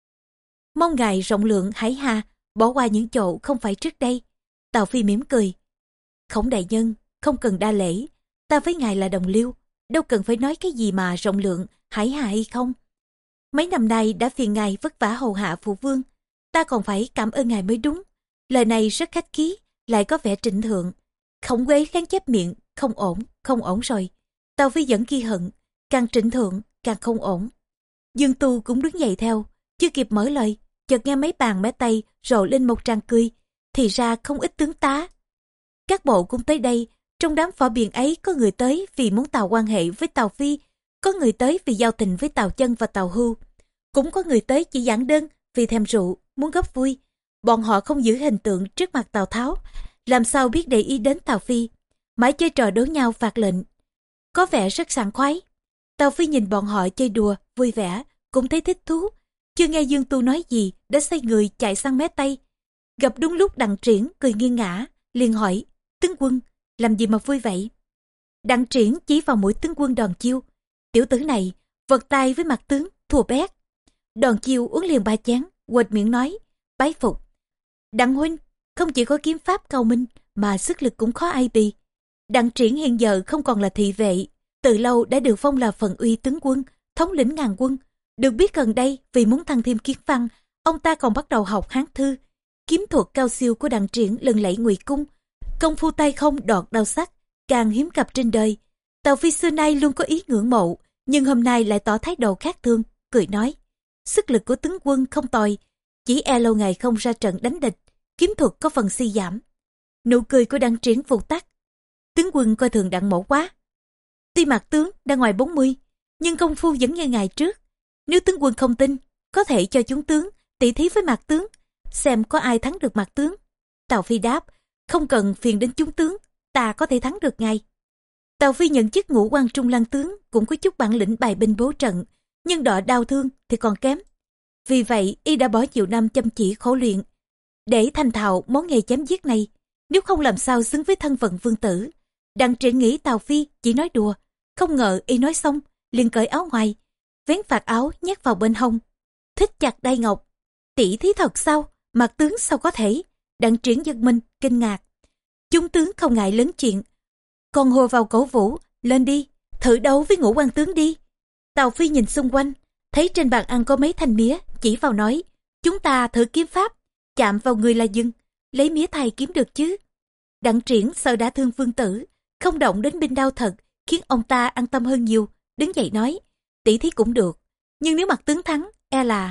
Mong ngài rộng lượng hải hà, bỏ qua những chỗ không phải trước đây. Tào Phi mỉm cười. Khổng đại nhân, không cần đa lễ, ta với ngài là đồng liêu, đâu cần phải nói cái gì mà rộng lượng hải hà hay không. Mấy năm nay đã phiền ngài vất vả hầu hạ phụ vương, ta còn phải cảm ơn ngài mới đúng. Lời này rất khách khí, lại có vẻ trịnh thượng. Khổng Quế lén chép miệng, không ổn rồi. Tào Phi vẫn ghi hận, càng trịnh thượng càng không ổn. Dương Tu cũng đứng dậy theo, chưa kịp mở lời, chợt nghe mấy bàn mé tay rộ lên một tràng cười. Thì ra không ít tướng tá các bộ cũng tới đây. Trong đám phò biện ấy có người tới vì muốn tạo quan hệ với Tào Phi, có người tới vì giao tình với Tào Chân và Tào Hưu, cũng có người tới chỉ giản đơn vì thèm rượu muốn góp vui. Bọn họ không giữ hình tượng trước mặt Tào Tháo, làm sao biết để ý đến Tào Phi, mãi chơi trò đố nhau phạt lệnh, có vẻ rất sảng khoái. Tào Phi nhìn bọn họ chơi đùa vui vẻ, cũng thấy thích thú. Chưa nghe Dương Tu nói gì đã xoay người chạy sang mé tây, gặp đúng lúc Đặng Triển cười nghiêng ngã, liền hỏi: tướng quân làm gì mà vui vậy? Đặng Triển chỉ vào mũi tướng quân Đòn Chiêu. Tiểu tử này vật tay với mặt tướng thua bét. Đòn Chiêu uống liền 3 chén, quệt miệng nói: bái phục Đặng huynh, không chỉ có kiếm pháp cao minh mà sức lực cũng khó ai bì. Đặng Triển hiện giờ không còn là thị vệ, từ lâu đã được phong là phần uy tướng quân, thống lĩnh ngàn quân. Được biết gần đây vì muốn thăng thêm kiến văn, ông ta còn bắt đầu học Hán thư. Kiếm thuật cao siêu của Đặng Triển lừng lẫy Ngụy cung, công phu tay không đọt đao sắc càng hiếm gặp trên đời. Tào Phi xưa nay luôn có ý ngưỡng mộ, nhưng hôm nay lại tỏ thái độ khác thường, cười nói: sức lực của tướng quân không tồi, chỉ e lâu ngày không ra trận đánh địch, kiếm thuật có phần suy giảm. Nụ cười của Đặng Triển vụt tắt. Tướng quân coi thường Đặng mẫu quá. Tuy mặt tướng đã ngoài 40, nhưng công phu vẫn như ngày trước. Nếu tướng quân không tin, có thể cho chúng tướng tỷ thí với mặt tướng, xem có ai thắng được mặt tướng. Tào Phi đáp: không cần phiền đến chúng tướng, ta có thể thắng được ngay. Tào Phi nhận chức ngũ quan trung lăng tướng, cũng có chút bản lĩnh bài binh bố trận, nhưng đọ đau thương thì còn kém. Vì vậy y đã bỏ nhiều năm chăm chỉ khổ luyện để thành thạo món nghề chém giết này, nếu không làm sao xứng với thân phận vương tử. Đặng Triển nghĩ Tào Phi chỉ nói đùa, không ngờ y nói xong liền cởi áo ngoài, vén vạt áo nhét vào bên hông, thích chặt đai ngọc. Tỷ thí thật sao? Mặt tướng sao có thể? Đặng Triển giật mình kinh ngạc. Chúng tướng không ngại lớn chuyện, còn hùa vào cổ vũ: lên đi, thử đấu với Ngũ quan tướng đi. Tào Phi nhìn xung quanh, thấy trên bàn ăn có mấy thanh mía, chỉ vào nói: chúng ta thử kiếm pháp, chạm vào người là dừng, lấy mía thay kiếm được chứ? Đặng Triển sợ đã thương vương tử, không động đến binh đao thật, khiến ông ta an tâm hơn nhiều, đứng dậy nói: tỷ thí cũng được, nhưng nếu mặt tướng thắng, e là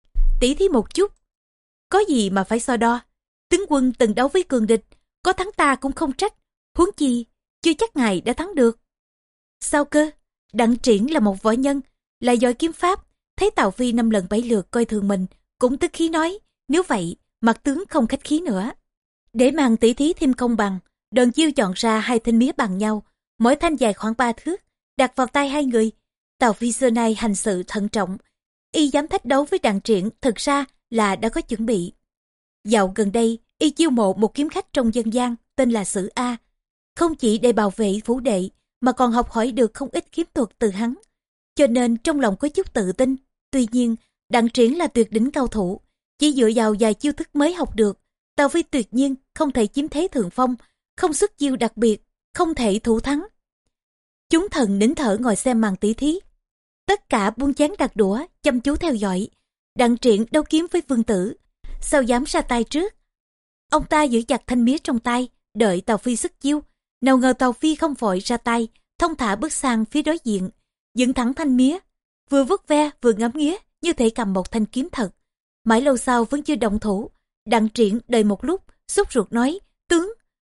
tỷ thí một chút, có gì mà phải so đo. Tướng quân từng đấu với cường địch, có thắng ta cũng không trách, huống chi chưa chắc ngài đã thắng được. Sao cơ? Đặng Triển là một võ nhân, lại giỏi kiếm pháp, thấy Tào Phi 5 lần 7 lượt coi thường mình, cũng tức khí nói: nếu vậy, mặt tướng không khách khí nữa. Để màn tỷ thí thêm công bằng, Đòn Chiêu chọn ra 2 thanh mía bằng nhau, mỗi thanh dài khoảng 3 thước, đặt vào tay hai người. Tào Phi xưa nay hành sự thận trọng, y dám thách đấu với Đặng Triển thực ra là đã có chuẩn bị. Dạo gần đây y chiêu mộ một kiếm khách trong dân gian tên là Sử A, không chỉ để bảo vệ phủ đệ mà còn học hỏi được không ít kiếm thuật từ hắn, cho nên trong lòng có chút tự tin. Tuy nhiên Đặng Triển là tuyệt đỉnh cao thủ, chỉ dựa vào vài chiêu thức mới học được, Tào Phi tuyệt nhiên không thể chiếm thế thượng phong, không xuất chiêu đặc biệt, không thể thủ thắng. Chúng thần nín thở ngồi xem màn tỷ thí, tất cả buông chén đặt đũa chăm chú theo dõi. Đặng Triển đấu kiếm với vương tử, sao dám ra tay trước? Ông ta giữ chặt thanh mía trong tay, đợi Tào Phi xuất chiêu. Nào ngờ Tào Phi không vội ra tay, thong thả bước sang phía đối diện, dựng thẳng thanh mía, vừa vuốt ve vừa ngắm nghía như thể cầm một thanh kiếm thật. Mãi lâu sau vẫn chưa động thủ. Đặng Triển đợi một lúc, sốt ruột nói: tướng,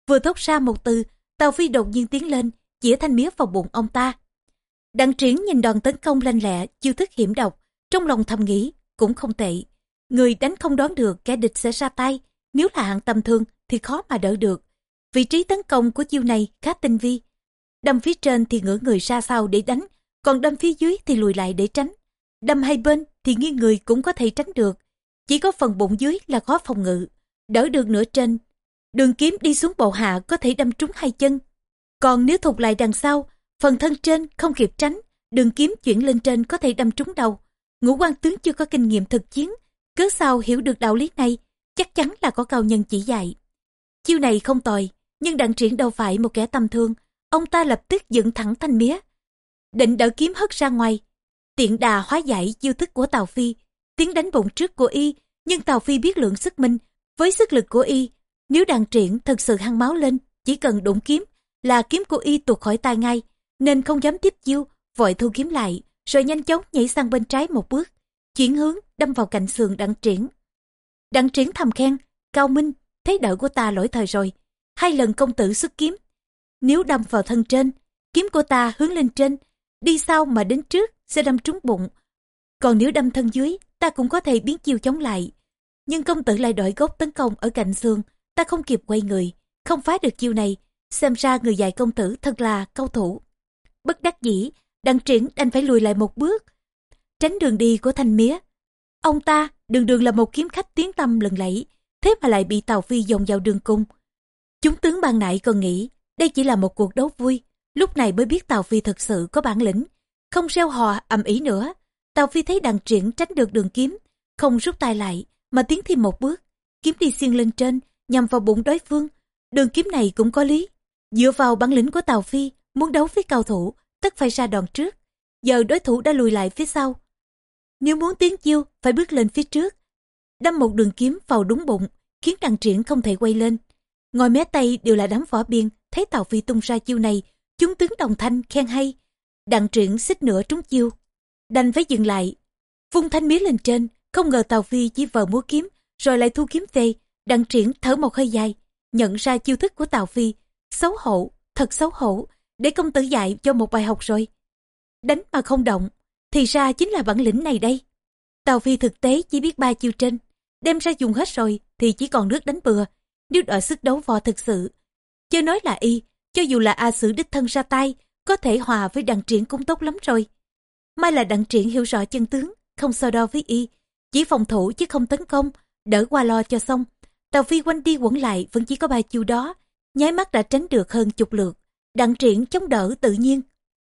Vừa thốt ra một từ, Tào Phi đột nhiên tiến lên, chĩa thanh mía vào bụng ông ta. Đặng Triển nhìn đòn tấn công lanh lẹ, chiêu thức hiểm độc, trong lòng thầm nghĩ, cũng không tệ. Người đánh không đoán được kẻ địch sẽ ra tay, nếu là hạng tầm thường thì khó mà đỡ được. Vị trí tấn công của chiêu này khá tinh vi. Đâm phía trên thì ngửa người ra sau để đánh, còn đâm phía dưới thì lùi lại để tránh. Đâm hai bên thì nghiêng người cũng có thể tránh được. Chỉ có phần bụng dưới là khó phòng ngự, đỡ được nửa trên. Đường kiếm đi xuống bộ hạ có thể đâm trúng hai chân. Còn nếu thụt lại đằng sau, phần thân trên không kịp tránh, đường kiếm chuyển lên trên có thể đâm trúng đầu. Ngũ quan tướng chưa có kinh nghiệm thực chiến, cớ sao hiểu được đạo lý này, chắc chắn là có cao nhân chỉ dạy. Chiêu này không tồi, nhưng Đặng Triển đâu phải một kẻ tầm thường. Ông ta lập tức dựng thẳng thanh mía, định đỡ kiếm hất ra ngoài, tiện đà hóa giải chiêu thức của Tào Phi, tiến đánh bụng trước của y. Nhưng Tào Phi biết lượng sức mình, với sức lực của y, nếu Đặng Triển thật sự hăng máu lên, chỉ cần đụng kiếm là kiếm của y tuột khỏi tay ngay, nên không dám tiếp chiêu, vội thu kiếm lại, rồi nhanh chóng nhảy sang bên trái một bước, chuyển hướng đâm vào cạnh sườn Đặng Triển. Đặng Triển thầm khen, cao minh, thế đỡ của ta lỗi thời rồi. 2 lần công tử xuất kiếm, nếu đâm vào thân trên, kiếm của ta hướng lên trên, đi sau mà đến trước sẽ đâm trúng bụng. Còn nếu đâm thân dưới, ta cũng có thể biến chiêu chống lại. Nhưng công tử lại đổi gốc tấn công ở cạnh xương, ta không kịp quay người, không phá được chiêu này. Xem ra người dạy công tử thật là cao thủ. Bất đắc dĩ, Đặng Triển đành phải lùi lại một bước, tránh đường đi của thanh mía. Ông ta đường đường là một kiếm khách tiếng tăm lừng lẫy, thế mà lại bị Tào Phi dồn vào đường cung. Chúng tướng ban nãy còn nghĩ đây chỉ là một cuộc đấu vui, lúc này mới biết Tào Phi thực sự có bản lĩnh, không reo hò ầm ĩ nữa. Tào Phi thấy Đặng Triển tránh được đường kiếm, không rút tay lại mà tiến thêm một bước, kiếm đi xiên lên trên nhằm vào bụng đối phương. Đường kiếm này cũng có lý, dựa vào bản lĩnh của Tào Phi, muốn đấu với cao thủ tất phải ra đòn trước. Giờ đối thủ đã lùi lại phía sau, nếu muốn tiến chiêu phải bước lên phía trước, đâm một đường kiếm vào đúng bụng, khiến Đặng Triển không thể quay lên. Ngồi mé Tây đều là đám võ biên, thấy Tào Phi tung ra chiêu này, chúng tướng đồng thanh khen hay. Đặng Triển xích nữa trúng chiêu, đành phải dừng lại, vung thanh mía lên trên. Không ngờ Tào Phi chỉ vờ múa kiếm rồi lại thu kiếm về. Đặng Triển thở một hơi dài, nhận ra chiêu thức của Tào Phi. Xấu hổ, thật xấu hổ, để công tử dạy cho một bài học rồi. Đánh mà không động, thì ra chính là bản lĩnh này đây. Tào Phi thực tế chỉ biết 3 chiêu trên, đem ra dùng hết rồi thì chỉ còn nước đánh bừa. Nếu đợi sức đấu võ thực sự, chưa nói là y, cho dù là A Sử đích thân ra tay, có thể hòa với Đặng Triển cũng tốt lắm rồi. May là Đặng Triển hiểu rõ chân tướng, không so đo với y, chỉ phòng thủ chứ không tấn công, đỡ qua lo cho xong. Tào Phi quanh đi quẩn lại vẫn chỉ có 3 chiêu đó, nháy mắt đã tránh được hơn chục lượt. Đặng Triển chống đỡ tự nhiên,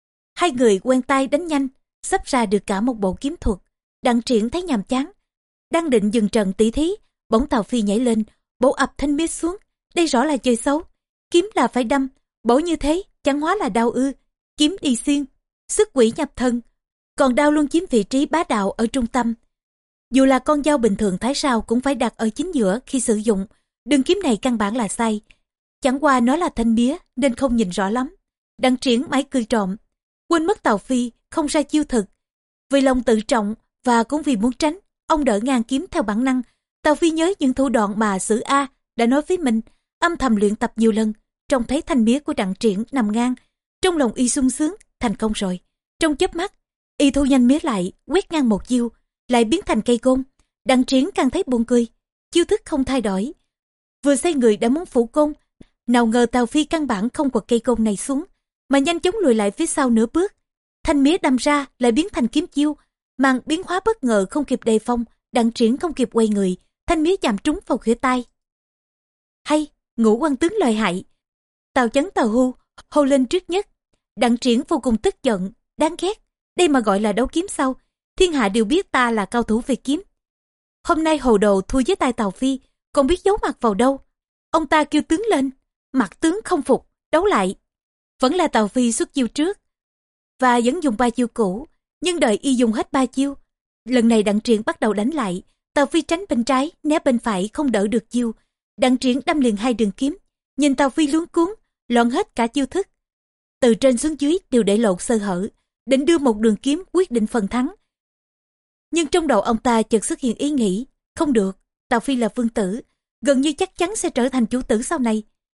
2 người quen tay đánh nhanh, sắp ra được cả một bộ kiếm thuật. Đặng Triển thấy nhàm chán, đang định dừng trận tỉ thí, bỗng Tào Phi nhảy lên, bổ ập thanh mía xuống. Đây rõ là chơi xấu, kiếm là phải đâm, bổ như thế chẳng hóa là đau ư? Kiếm đi xuyên, sức quỷ nhập thân, còn đao luôn chiếm vị trí bá đạo ở trung tâm. Dù là con dao bình thường thái sao cũng phải đặt ở chính giữa khi sử dụng. Đường kiếm này căn bản là sai, chẳng qua nó là thanh mía nên không nhìn rõ lắm. Đặng Triển mãi cười trộm, quên mất Tào Phi không ra chiêu thực. Vì lòng tự trọng và cũng vì muốn tránh, ông đỡ ngang kiếm theo bản năng. Tào Phi nhớ những thủ đoạn mà Sử A đã nói với mình, âm thầm luyện tập nhiều lần. Trông thấy thanh mía của Đặng Triển nằm ngang, trong lòng y sung sướng, thành công rồi. Trong chớp mắt, y thu nhanh mía lại, quét ngang một chiêu, lại biến thành cây côn. Đặng Triển càng thấy buồn cười, chiêu thức không thay đổi, vừa xoay người đã muốn phủ côn. Nào ngờ Tào Phi căn bản không quật cây côn này xuống, mà nhanh chóng lùi lại phía sau nửa bước. Thanh mía đâm ra lại biến thành kiếm chiêu, màn biến hóa bất ngờ không kịp đề phòng. Đặng Triển không kịp quay người, thanh mía chạm trúng vào khuỷu tay. Hay, Ngũ quan tướng lợi hại. Tào Chấn Tào Hu hô lên trước nhất. Đặng Triển vô cùng tức giận, đáng ghét, đây mà gọi là đấu kiếm sao? Thiên hạ đều biết ta là cao thủ về kiếm, hôm nay hồ đồ thua với tay Tào Phi, còn biết giấu mặt vào đâu. Ông ta kêu tướng lên, mặt tướng không phục, đấu lại. Vẫn là Tào Phi xuất chiêu trước và vẫn dùng 3 chiêu cũ, nhưng đợi y dùng hết 3 chiêu, lần này Đặng Triển bắt đầu đánh lại. Tào Phi tránh bên trái, né bên phải không đỡ được chiêu. Đặng Triển đâm liền 2 đường kiếm, nhìn Tào Phi luống cuống, loạn hết cả chiêu thức, từ trên xuống dưới đều để lộ sơ hở, định đưa một đường kiếm quyết định phần thắng. Nhưng trong đầu ông ta chợt xuất hiện ý nghĩ, không được, Tào Phi là vương tử, gần như chắc chắn sẽ trở thành chủ tử sau này.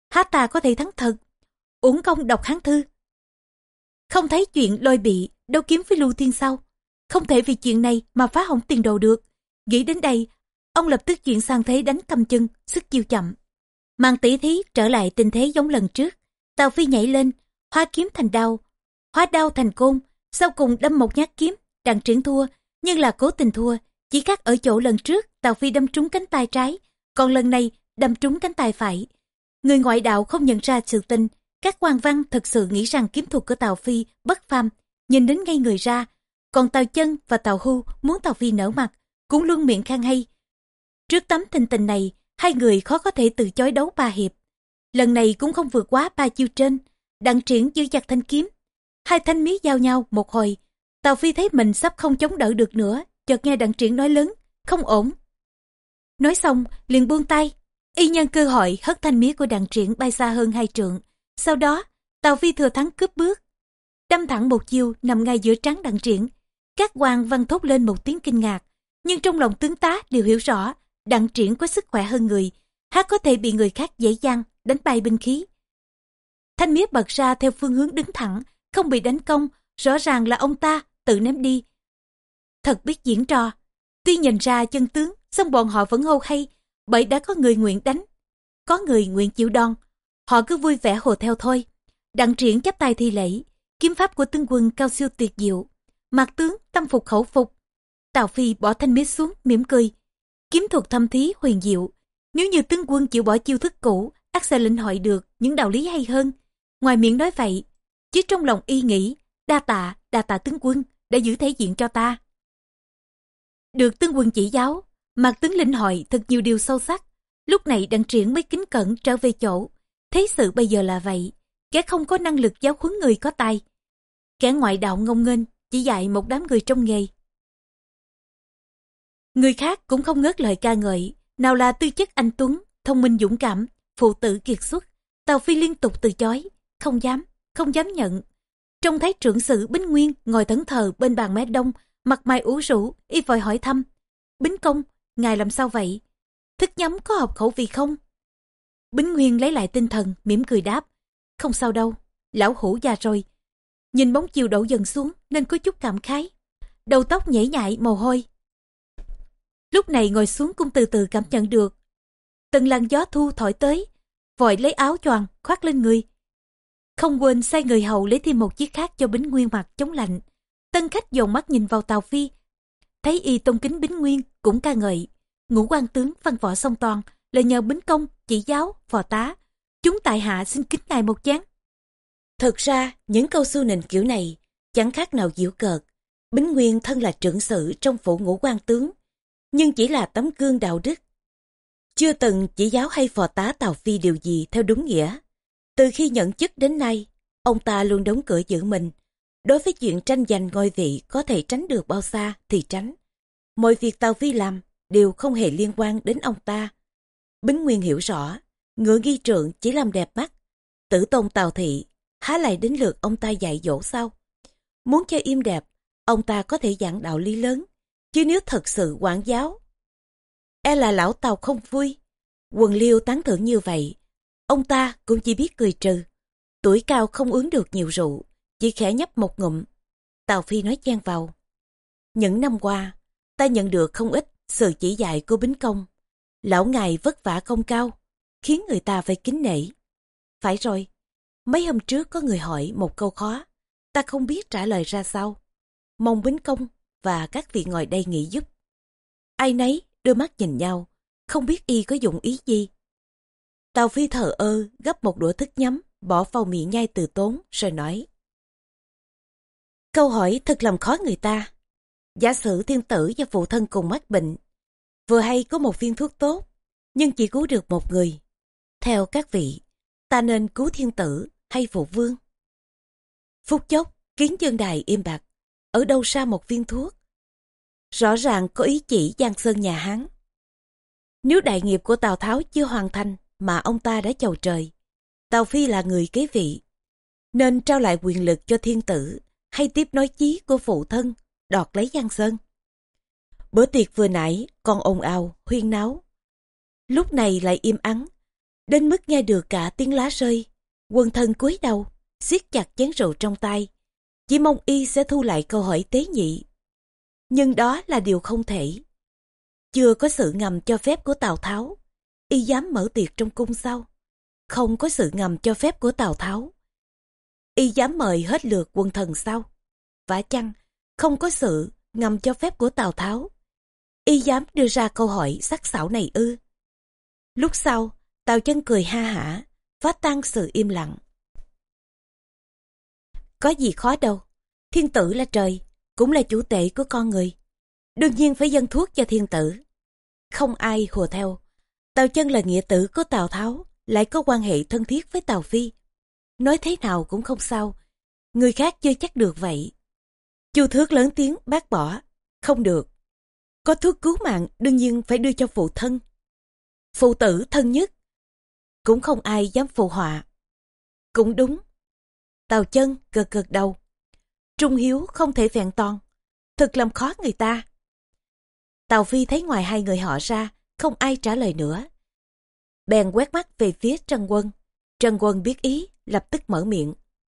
há ta có thể thắng thật, uổng công đọc hán thư. Không thấy chuyện lôi bị đấu kiếm với Lưu Thiên sao? Không thể vì chuyện này mà phá hỏng tiền đồ được. Nghĩ đến đây, ông lập tức chuyển sang thế đánh cầm chân, sức chiêu chậm. Màn tỷ thí trở lại tình thế giống lần trước. Tào Phi nhảy lên, hóa kiếm thành đao, hóa đao thành côn, sau cùng đâm một nhát kiếm. Đặng Triển thua, nhưng là cố tình thua, chỉ khác ở chỗ lần trước Tào Phi đâm trúng cánh tay trái, còn lần này đâm trúng cánh tay phải. Người ngoại đạo không nhận ra sự tình, các quan văn thật sự nghĩ rằng kiếm thuật của Tào Phi bất phàm, nhìn đến ngay người ra. Còn Tào Chân và Tào Hưu muốn Tào Phi nở mặt, cũng luôn miệng khen hay. Trước tấm tình tình này, hai người khó có thể từ chối đấu 3 hiệp. Lần này cũng không vượt quá 3 chiêu trên. Đặng Triển giữ chặt thanh kiếm, hai thanh mí giao nhau một hồi. Tào Phi thấy mình sắp không chống đỡ được nữa, chợt nghe Đặng Triển nói lớn, không ổn. Nói xong liền buông tay, y nhân cơ hội hất thanh mía của Đặng Triển bay xa hơn 2 trượng. Sau đó Tào Phi thừa thắng cướp bước, đâm thẳng một chiêu nằm ngay giữa trán Đặng Triển. Các quan văn thốt lên một tiếng kinh ngạc, nhưng trong lòng tướng tá đều hiểu rõ Đặng Triển có sức khỏe hơn người, há có thể bị người khác dễ dàng đánh bay binh khí. Thanh mía bật ra theo phương hướng đứng thẳng, không bị đánh công, rõ ràng là ông ta tự ném đi. Thật biết diễn trò, tuy nhìn ra chân tướng, song bọn họ vẫn hô hay, bởi đã có người nguyện đánh, có người nguyện chịu đòn, họ cứ vui vẻ hồ theo thôi. Đặng Triển chắp tay thi lễ, kiếm pháp của tướng quân cao siêu tuyệt diệu, mặt tướng tâm phục khẩu phục. Tào Phi bỏ thanh mía xuống, mỉm cười, kiếm thuật thâm thí huyền diệu, nếu như tướng quân chịu bỏ chiêu thức cũ, ắt sẽ lĩnh hội được những đạo lý hay hơn. Ngoài miệng nói vậy, chứ trong lòng y nghĩ, đa tạ tướng quân đã giữ thể diện cho ta. Được tướng quân chỉ giáo, mặt tướng lĩnh hội thật nhiều điều sâu sắc. Lúc này Đặng Triển mới kính cẩn trở về chỗ. Thế sự bây giờ là vậy, kẻ không có năng lực giáo huấn người có tài, kẻ ngoại đạo ngông nghênh chỉ dạy một đám người trong nghề. Người khác cũng không ngớt lời ca ngợi, nào là tư chất anh tuấn, thông minh dũng cảm, phụ tử kiệt xuất. Tào Phi liên tục từ chối, không dám nhận. Trông thấy trưởng sử Bính Nguyên ngồi thẫn thờ bên bàn mé đông, mặt mày ủ rũ, y vội hỏi thăm, Bính công, ngài làm sao vậy? Thức nhắm có hợp khẩu vị không? Bính Nguyên lấy lại tinh thần, mỉm cười đáp, không sao đâu, lão hủ già rồi. Nhìn bóng chiều đổ dần xuống nên có chút cảm khái, đầu tóc nhễ nhại mồ hôi. Lúc này ngồi xuống cũng từ từ cảm nhận được từng làn gió thu thổi tới, vội lấy áo choàng khoác lên người, không quên sai người hầu lấy thêm một chiếc khác cho Bính Nguyên mặc chống lạnh. Tân khách dồn mắt nhìn vào Tào Phi, thấy y tôn kính Bính Nguyên cũng ca ngợi, Ngũ quan tướng văn võ song toàn, là nhờ Bính công chỉ giáo phò tá, chúng tại hạ xin kính ngài một chén. Thực ra những câu xu nịnh kiểu này chẳng khác nào giễu cợt. Bính Nguyên thân là trưởng sự trong phủ Ngũ quan tướng, nhưng chỉ là tấm gương đạo đức, chưa từng chỉ giáo hay phò tá Tào Phi điều gì theo đúng nghĩa. Từ khi nhận chức đến nay, ông ta luôn đóng cửa giữ mình. Đối với chuyện tranh giành ngôi vị có thể tránh được bao xa thì tránh. Mọi việc Tào Phi làm đều không hề liên quan đến ông ta. Bính Nguyên hiểu rõ, ngựa nghi trượng chỉ làm đẹp mắt. Tử tôn Tào Thị, há lại đến lượt ông ta dạy dỗ sao? Muốn cho im đẹp, ông ta có thể giảng đạo lý lớn. Chứ nếu thật sự quản giáo, e là lão Tào không vui. Quần Liêu tán thưởng như vậy, ông ta cũng chỉ biết cười trừ. Tuổi cao không uống được nhiều rượu, chỉ khẽ nhấp một ngụm. Tào Phi nói chen vào, những năm qua ta nhận được không ít sự chỉ dạy của Bính công. Lão ngài vất vả công cao, khiến người ta phải kính nể. Phải rồi, mấy hôm trước có người hỏi một câu khó, ta không biết trả lời ra sao. Mong Bính công và các vị ngồi đây nghĩ giúp. Ai nấy đưa mắt nhìn nhau, không biết y có dụng ý gì. Tào Phi thờ ơ gấp một đũa thức nhắm, bỏ vào miệng nhai từ tốn, rồi nói, câu hỏi thật làm khó người ta. Giả sử thiên tử và phụ thân cùng mắc bệnh, vừa hay có một viên thuốc tốt, nhưng chỉ cứu được một người. Theo các vị, ta nên cứu thiên tử hay phụ vương? Phút chốc, Kiến Dương Đài im bặt. Ở đâu ra một viên thuốc? Rõ ràng có ý chỉ Giang Sơn nhà Hán. Nếu đại nghiệp của Tào Tháo chưa hoàn thành mà ông ta đã chầu trời, Tào Phi là người kế vị, nên trao lại quyền lực cho thiên tử, hay tiếp nối chí của phụ thân đoạt lấy Giang Sơn. Bữa tiệc vừa nãy còn ồn ào huyên náo, lúc này lại im ắng. đến mức nghe được cả tiếng lá rơi. Quần thần cúi đầu, siết chặt chén rượu trong tay, chỉ mong y sẽ thu lại câu hỏi tế nhị. Nhưng đó là điều không thể. Chưa có sự ngầm cho phép của Tào Tháo, y dám mở tiệc trong cung sao? Không có sự ngầm cho phép của Tào Tháo, y dám mời hết lượt quần thần sao? Vả chăng không có sự ngầm cho phép của Tào Tháo, y dám đưa ra câu hỏi sắc sảo này ư? Lúc sau, Tào Chân cười ha hả, phá tan sự im lặng. Có gì khó đâu, thiên tử là trời, cũng là chủ tể của con người. Đương nhiên phải dâng thuốc cho thiên tử. Không ai hùa theo. Tào Chân là nghĩa tử của Tào Tháo, lại có quan hệ thân thiết với Tào Phi. Nói thế nào cũng không sao, người khác chưa chắc được vậy. Chu Thước lớn tiếng bác bỏ. Không được. Có thuốc cứu mạng đương nhiên phải đưa cho phụ thân. Phụ tử thân nhất. Cũng không ai dám phụ họa. Cũng đúng. Tào Chân gật gật đầu. Trung hiếu không thể vẹn toàn, thực làm khó người ta. Tào Phi thấy ngoài hai người họ ra, không ai trả lời nữa. Bèn quét mắt về phía Trần Quân. Trần Quân biết ý, lập tức mở miệng.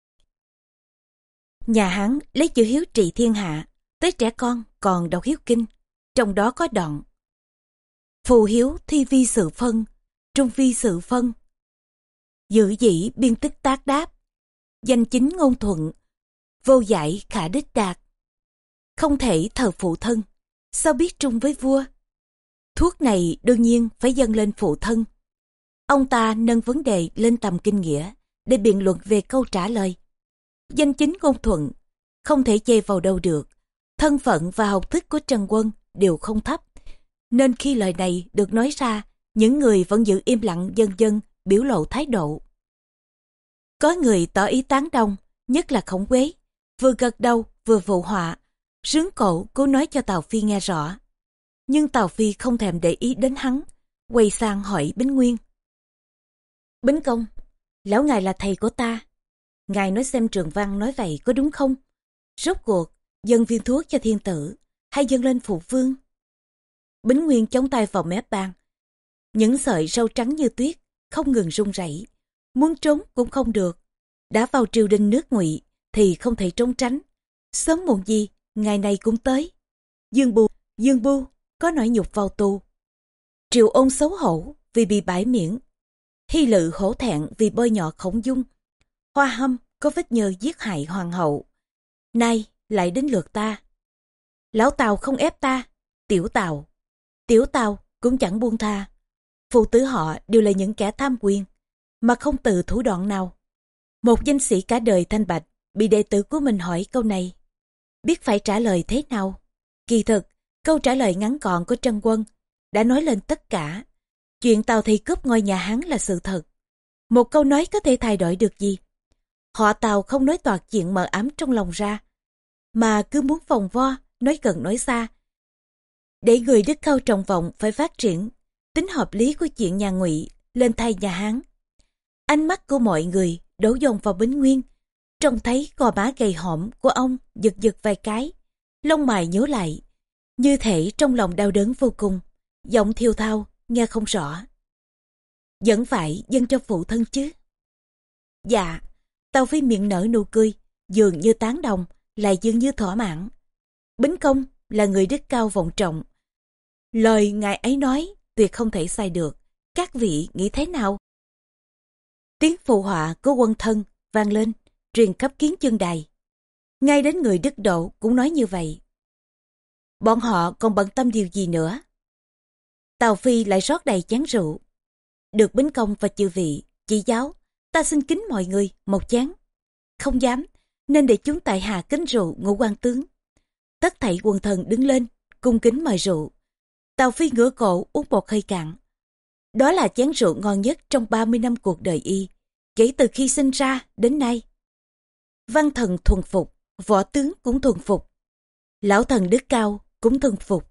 Nhà Hán lấy chữ hiếu trị thiên hạ, tới trẻ con còn đọc hiếu kinh, trong đó có đoạn: Phù hiếu thi vi sự phân, trung vi sự phân. Giữ dĩ biên tích tác đáp, danh chính ngôn thuận, vô giải khả đích đạt. Không thể thờ phụ thân, sao biết trung với vua? Thuốc này đương nhiên phải dâng lên phụ thân. Ông ta nâng vấn đề lên tầm kinh nghĩa để biện luận về câu trả lời. Danh chính ngôn thuận, không thể chê vào đâu được. Thân phận và học thức của Trần Quân đều không thấp, nên khi lời này được nói ra, những người vẫn giữ im lặng dần dần biểu lộ thái độ. Có người tỏ ý tán đồng, nhất là Khổng Quế, vừa gật đầu vừa phụ họa, rướn cổ cố nói cho Tào Phi nghe rõ. Nhưng Tào Phi không thèm để ý đến hắn, quay sang hỏi Bính Nguyên. Bính công, lão ngài là thầy của ta, ngài nói xem Trường Văn nói vậy có đúng không? Rốt cuộc dâng viên thuốc cho thiên tử hay dâng lên phụ vương? Bính Nguyên chống tay vào mép bàn, những sợi râu trắng như tuyết không ngừng run rẩy, muốn trốn cũng không được. Đã vào triều đình nước Ngụy thì không thể trốn tránh, sớm muộn gì ngày này cũng tới. Dương Bu có nỗi nhục vào tù, Triệu Ôn xấu hổ vì bị bãi miễn, Hy Lự hổ thẹn vì bôi nhọ Khổng Dung, Hoa Hâm có vết nhơ giết hại hoàng hậu. Nay lại đến lượt ta. Lão Tào không ép ta, Tiểu Tào cũng chẳng buông tha. Phụ tử họ đều là những kẻ tham quyền, mà không từ thủ đoạn nào. Một danh sĩ cả đời thanh bạch bị đệ tử của mình hỏi câu này, biết phải trả lời thế nào? Kỳ thực, câu trả lời ngắn gọn của Trân Quân đã nói lên tất cả. Chuyện Tào Thị cướp ngôi nhà Hán là sự thật. Một câu nói có thể thay đổi được gì? Họ Tào không nói toạc chuyện mờ ám trong lòng ra, mà cứ muốn vòng vo, nói gần nói xa, để người Đức Khâu trọng vọng phải phát triển tính hợp lý của chuyện nhà Ngụy lên thay nhà Hán. Ánh mắt của mọi người đổ dồn vào Bính Nguyên, trông thấy gò má gầy hõm của ông giật giật vài cái, lông mày nhíu lại, như thể trong lòng đau đớn vô cùng, giọng thiêu thao nghe không rõ. Vẫn phải dâng cho phụ thân chứ? Dạ. Tào Phi miệng nở nụ cười, dường như tán đồng, lại dường như thỏa mãn. Bính công là người đức cao vọng trọng, lời ngài ấy nói tuyệt không thể sai được. Các vị nghĩ thế nào? Tiếng phụ họa của quân thân vang lên, truyền khắp Kiến Chương đài. Ngay đến người Đức Độ cũng nói như vậy. Bọn họ còn bận tâm điều gì nữa? Tào Phi lại rót đầy chén rượu. Được Bính công và chư vị chỉ giáo, ta xin kính mọi người một chén. Không dám, nên để chúng tại hạ kính rượu Ngũ Quan tướng. Tất thảy quần thần đứng lên, cung kính mời rượu. Tào Phi ngửa cổ uống một hơi cạn. Đó là chén rượu ngon nhất trong 30 năm cuộc đời y, kể từ khi sinh ra đến nay. Văn thần thuần phục, võ tướng cũng thuần phục, lão thần đức cao cũng thuần phục.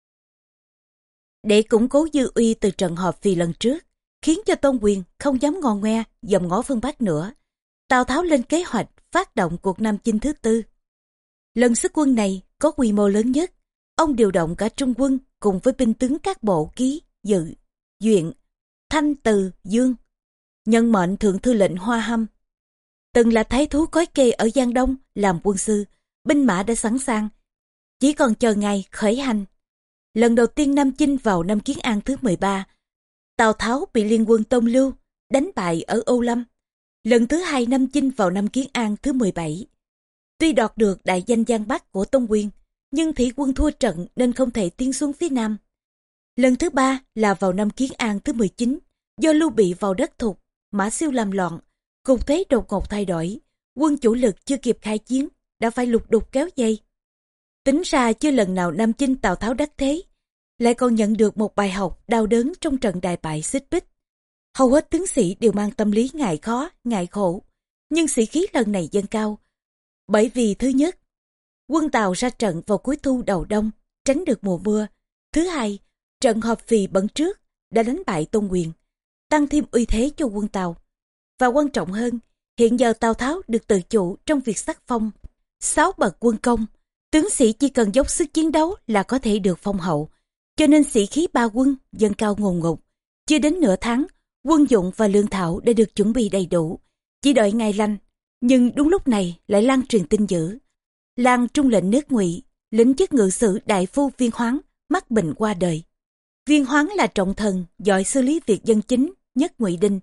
Để củng cố dư uy từ trận họp vì lần trước, khiến cho Tôn Quyền không dám ngò ngoe dòm ngó phương Bắc nữa, Tào Tháo lên kế hoạch phát động cuộc Nam chinh thứ tư. Lần xuất quân này có quy mô lớn nhất, ông điều động cả trung quân cùng với binh tướng các bộ Ký, Dự, Duyện, Thanh, Từ, Dương Nhân mệnh thượng thư lệnh Hoa Hâm. Từng là thái thú cói kê ở Giang Đông làm quân sư, binh mã đã sẵn sàng, chỉ còn chờ ngày khởi hành. Lần đầu tiên Nam chinh vào năm Kiến An thứ 13, Tào Tháo bị liên quân Tông Lưu đánh bại ở Âu Lâm. Lần thứ hai Nam chinh vào năm Kiến An thứ 17. Tuy đoạt được đại danh Giang Bắc của Tông Quyền, nhưng thủy quân thua trận nên không thể tiến xuống phía Nam. Lần thứ ba là vào năm Kiến An thứ 19, do Lưu Bị vào đất Thục, Mã Siêu làm loạn, cục thế đột ngột thay đổi, quân chủ lực chưa kịp khai chiến, đã phải lục đục kéo dây. Tính ra chưa lần nào Nam chinh Tào Tháo đắc thế, lại còn nhận được một bài học đau đớn trong trận đại bại Xích Bích. Hầu hết tướng sĩ đều mang tâm lý ngại khó, ngại khổ, nhưng sĩ khí lần này dâng cao. Bởi vì thứ nhất, quân Tào ra trận vào cuối thu đầu đông, tránh được mùa mưa. Thứ hai, trận họp phì bận trước đã đánh bại Tôn Quyền, tăng thêm uy thế cho quân Tào. Và quan trọng hơn, hiện giờ Tào Tháo được tự chủ trong việc sắc phong 6 bậc quân công, tướng sĩ chỉ cần dốc sức chiến đấu là có thể được phong hậu, cho nên sĩ khí ba quân dâng cao ngùn ngụt. Chưa đến nửa tháng, quân dụng và lương thảo đã được chuẩn bị đầy đủ, chỉ đợi ngày lành. Nhưng đúng lúc này lại lan truyền tin dữ, Lan Trung lệnh nước Ngụy, lĩnh chức ngự sử đại phu Viên Hoáng mắc bệnh qua đời. Viên Hoáng là trọng thần giỏi xử lý việc dân chính nhất Ngụy Đinh.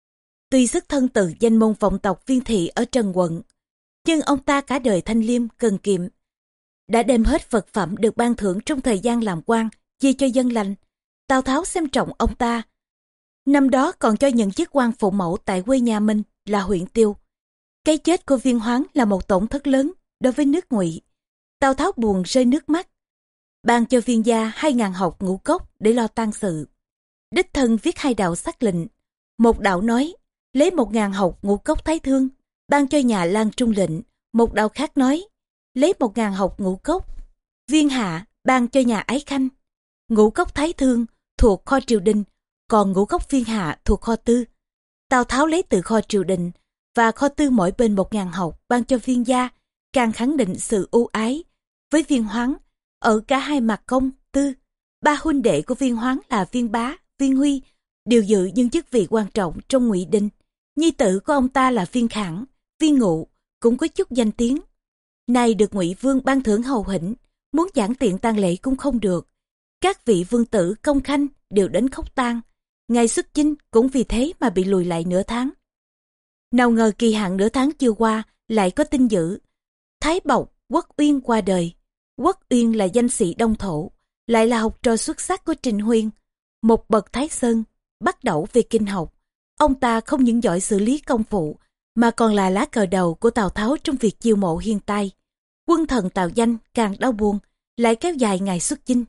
Tuy xuất thân từ danh môn vọng tộc Viên thị ở Trần quận, nhưng ông ta cả đời thanh liêm cần kiệm, đã đem hết vật phẩm được ban thưởng trong thời gian làm quan chia cho dân lành. Tào Tháo xem trọng ông ta, năm đó còn cho nhận chức quan phụ mẫu tại quê nhà mình là huyện Tiêu. Cái chết của Viên Hoáng là một tổn thất lớn đối với nước Ngụy. Tào Tháo buồn rơi nước mắt, ban cho Viên gia 2.000 hộc ngũ cốc để lo tang sự. Đích thân viết 2 đạo sắc lệnh. Một đạo nói lấy 1.000 hộc ngũ cốc Thái Thương ban cho nhà Lan Trung lệnh. Một đạo khác nói lấy 1.000 hộc ngũ cốc Viên hạ ban cho nhà Ái Khanh. Ngũ cốc Thái Thương thuộc kho triều đình, còn ngũ cốc Viên hạ thuộc kho tư. Tào Tháo lấy từ kho triều đình và kho tư mỗi bên 1.000 hộc ban cho Viên gia, càng khẳng định sự ưu ái với Viên Hoáng ở cả hai mặt công tư. 3 huynh đệ của Viên Hoáng là Viên Bá, Viên Huy đều giữ những chức vị quan trọng trong Ngụy Đinh. Nhi tử của ông ta là Viên Khảng, Viên Ngụ cũng có chút danh tiếng. Nay được Ngụy Vương ban thưởng hầu hĩnh, muốn giản tiện tang lễ cũng không được. Các vị vương tử Công Khanh đều đến khóc tang. Ngày xuất chinh cũng vì thế mà bị lùi lại nửa tháng. Nào ngờ kỳ hạn nửa tháng chưa qua lại có tin dữ Thái Bộc Quốc Uyên qua đời. Quốc Uyên là danh sĩ Đông Thổ, lại là học trò xuất sắc của Trình Huyên, một bậc Thái Sơn, bắt đầu về kinh học. Ông ta không những giỏi xử lý công vụ, mà còn là lá cờ đầu của Tào Tháo trong việc chiêu mộ hiền tài. Quân thần Tào danh càng đau buồn, lại kéo dài ngày xuất chinh.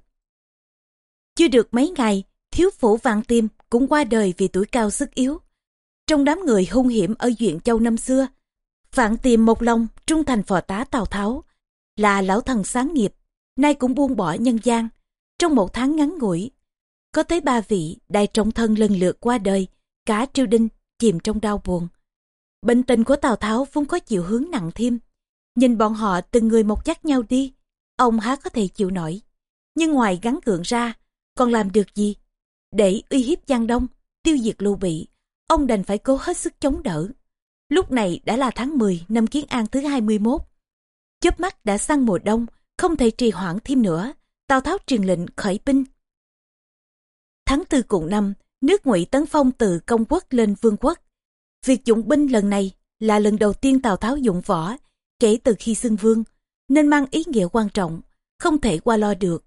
Chưa được mấy ngày, thiếu phủ Vạn Tiêm cũng qua đời vì tuổi cao sức yếu. Trong đám người hung hiểm ở Duyện Châu năm xưa, Vạn Tiêm một lòng trung thành phò tá Tào Tháo, là lão thần sáng nghiệp, nay cũng buông bỏ nhân gian. Trong một tháng ngắn ngủi, có tới 3 vị đại trọng thân lần lượt qua đời, cả triều đình chìm trong đau buồn. Bệnh tình của Tào Tháo vốn có chiều hướng nặng thêm, nhìn bọn họ từng người một dắt nhau đi, ông há có thể chịu nổi. Nhưng ngoài gắng gượng ra, còn làm được gì? Để uy hiếp Giang Đông, tiêu diệt Lưu Bị, ông đành phải cố hết sức chống đỡ. Lúc này đã là tháng 10 năm Kiến An thứ 21. Chớp mắt đã sang mùa đông, không thể trì hoãn thêm nữa. Tào Tháo truyền lệnh khởi binh. Tháng 4 cùng năm, nước Ngụy tấn phong từ công quốc lên vương quốc. Việc dụng binh lần này là lần đầu tiên Tào Tháo dụng võ kể từ khi xưng vương, nên mang ý nghĩa quan trọng, không thể qua lo được.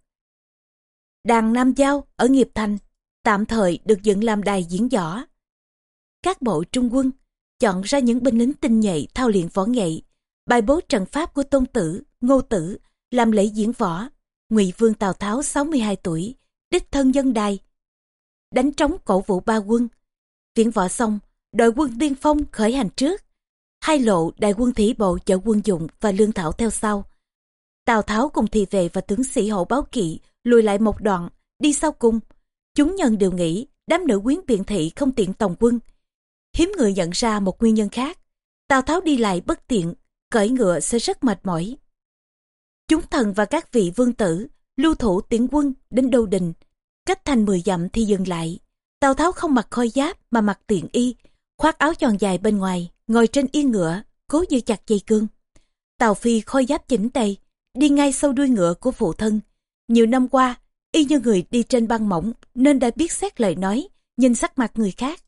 Đàn Nam Giao ở Nghiệp Thành tạm thời được dựng làm đài diễn võ. Các bộ trung quân chọn ra những binh lính tinh nhuệ thao luyện võ nghệ, bài bố trận pháp của Tôn Tử, Ngô Tử làm lễ diễn võ. Ngụy Vương Tào Tháo 62 tuổi, đích thân dân đài, đánh trống cổ vũ ba quân. Viễn võ xong, đội quân tiên phong khởi hành trước, 2 lộ đại quân thủy bộ chở quân dụng và lương thảo theo sau. Tào Tháo cùng thị vệ và tướng sĩ hổ báo kỵ lùi lại một đoạn, đi sau cùng. Chúng nhân đều nghĩ đám nữ quyến biện thị không tiện tòng quân. Hiếm người nhận ra một nguyên nhân khác, Tào Tháo đi lại bất tiện, cưỡi ngựa sẽ rất mệt mỏi. Chúng thần và các vị vương tử lưu thủ tiễn quân đến Đô Đình, cách thành 10 dặm thì dừng lại. Tào Tháo không mặc khôi giáp mà mặc tiện y, khoác áo choàng dài bên ngoài, ngồi trên yên ngựa, cố giữ chặt dây cương. Tào Phi khôi giáp chỉnh tề, đi ngay sau đuôi ngựa của phụ thân. Nhiều năm qua, y như người đi trên băng mỏng nên đã biết xét lời nói, nhìn sắc mặt người khác.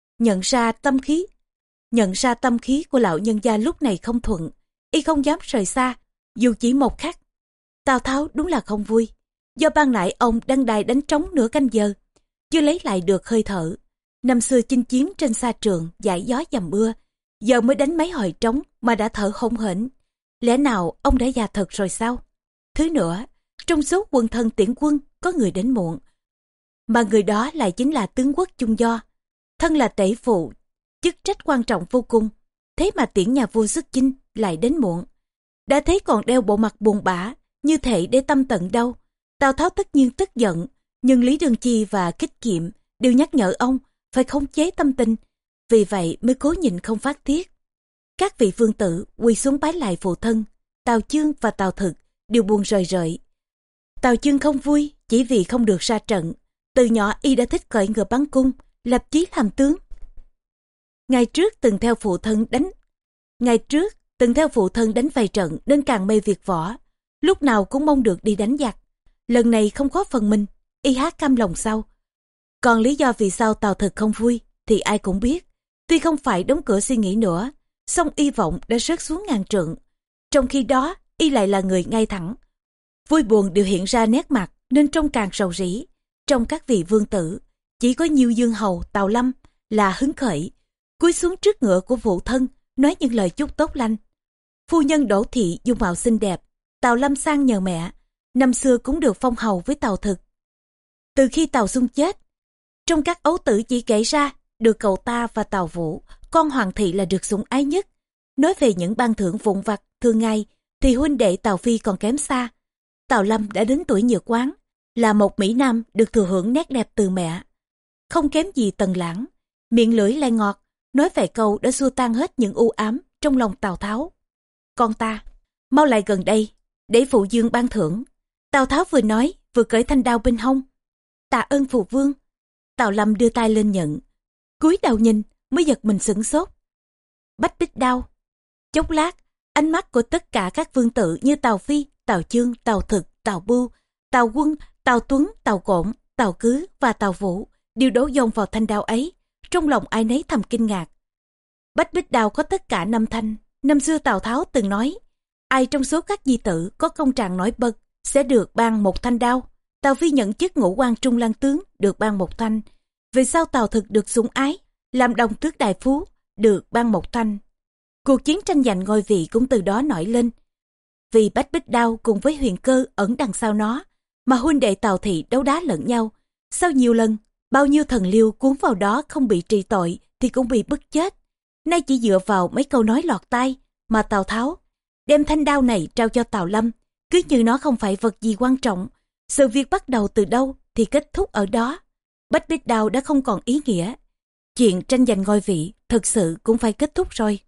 Nhận ra tâm khí của lão nhân gia lúc này không thuận, y không dám rời xa, dù chỉ một khắc. Tào Tháo đúng là không vui, do ban nãy ông đăng đài đánh trống nửa canh giờ, chưa lấy lại được hơi thở. Năm xưa chinh chiến trên sa trường, dải gió dầm mưa, giờ mới đánh mấy hồi trống mà đã thở hổn hển. Lẽ nào ông đã già thật rồi sao? Thứ nữa, trong số quân thân tiễn quân có người đến muộn, mà người đó lại chính là tướng quốc Chung Do, thân là tể phụ, chức trách quan trọng vô cùng. Thế mà tiễn nhà vua xuất chinh lại đến muộn, đã thấy còn đeo bộ mặt buồn bã, như thể để tâm tận đâu. Tào Tháo tất nhiên tức giận, nhưng Lý Đường Chi và Kích Kiệm đều nhắc nhở ông phải khống chế tâm tình, vì vậy mới cố nhịn không phát tiết. Các vị vương tử quỳ xuống bái lại phụ thân. Tào Chương và Tào Thực đều buồn rời rợi. Tào Chương không vui chỉ vì không được ra trận. Từ nhỏ y đã thích cưỡi ngựa bắn cung, lập chí làm tướng. Ngày trước từng theo phụ thân đánh vài trận nên càng mê việc võ, lúc nào cũng mong được đi đánh giặc. Lần này không có phần mình, y há cam lòng sao? Còn lý do vì sao Tào Thực không vui thì ai cũng biết. Tuy không phải đóng cửa suy nghĩ nữa, song y vọng đã rớt xuống ngàn trượng. Trong khi đó, y lại là người ngay thẳng. Vui buồn đều hiện ra nét mặt nên trông càng rầu rĩ. Trong các vị vương tử, chỉ có Nhiêu Dương Hầu Tào Lâm là hứng khởi, cúi xuống trước ngựa của phụ thân, nói những lời chúc tốt lành. Phu nhân Đỗ Thị dung mạo xinh đẹp, Tào Lâm sang nhờ mẹ, năm xưa cũng được phong hầu với Tào Thực. Từ khi Tào Xung chết, trong các ấu tử chỉ kể ra được cậu ta và Tào Vũ, con Hoàng Thị là được sủng ái nhất. Nói về những ban thưởng vụn vặt thường ngày thì huynh đệ Tào Phi còn kém xa. Tào Lâm đã đến tuổi nhược quán, là một mỹ nam được thừa hưởng nét đẹp từ mẹ, không kém gì Tần Lãng, miệng lưỡi lại ngọt, nói vài câu đã xua tan hết những u ám trong lòng Tào Tháo. Con ta, mau lại gần đây, để phụ dương ban thưởng. Tào Tháo vừa nói vừa cởi thanh đao bên hông. Tạ ơn phụ vương. Tào Lâm đưa tay lên nhận, cúi đầu nhìn mới giật mình sửng sốt. Bách Bích Đao. Chốc lát, ánh mắt của tất cả các vương tử như Tào Phi, Tào Chương, Tào Thực, Tào Bưu, Tào Quân, Tào Tuấn, Tào Cổn, Tào Cứ và Tào Vũ đều đổ dồn vào thanh đao ấy. Trong lòng ai nấy thầm kinh ngạc. Bách Bích Đao có tất cả 5 thanh. Năm xưa Tào Tháo từng nói, ai trong số các di tử có công trạng nổi bật sẽ được ban một thanh đao. Tào Phi nhận chức ngũ quan trung lang tướng, được ban một thanh. Về sau Tào Thực được sủng ái, làm đồng tước đại phú, được ban một thanh. Cuộc chiến tranh giành ngôi vị cũng từ đó nổi lên. Vì Bách Bích Đao cùng với Huyền Cơ ẩn đằng sau nó, mà huynh đệ Tào Thị đấu đá lẫn nhau. Sau nhiều lần, bao nhiêu thần liêu cuốn vào đó không bị trị tội thì cũng bị bức chết. Nay chỉ dựa vào mấy câu nói lọt tai mà Tào Tháo đem thanh đao này trao cho Tào Lâm, cứ như nó không phải vật gì quan trọng. Sự việc bắt đầu từ đâu thì kết thúc ở đó. Bách Bích Đao đã không còn ý nghĩa. Chuyện tranh giành ngôi vị thực sự cũng phải kết thúc rồi.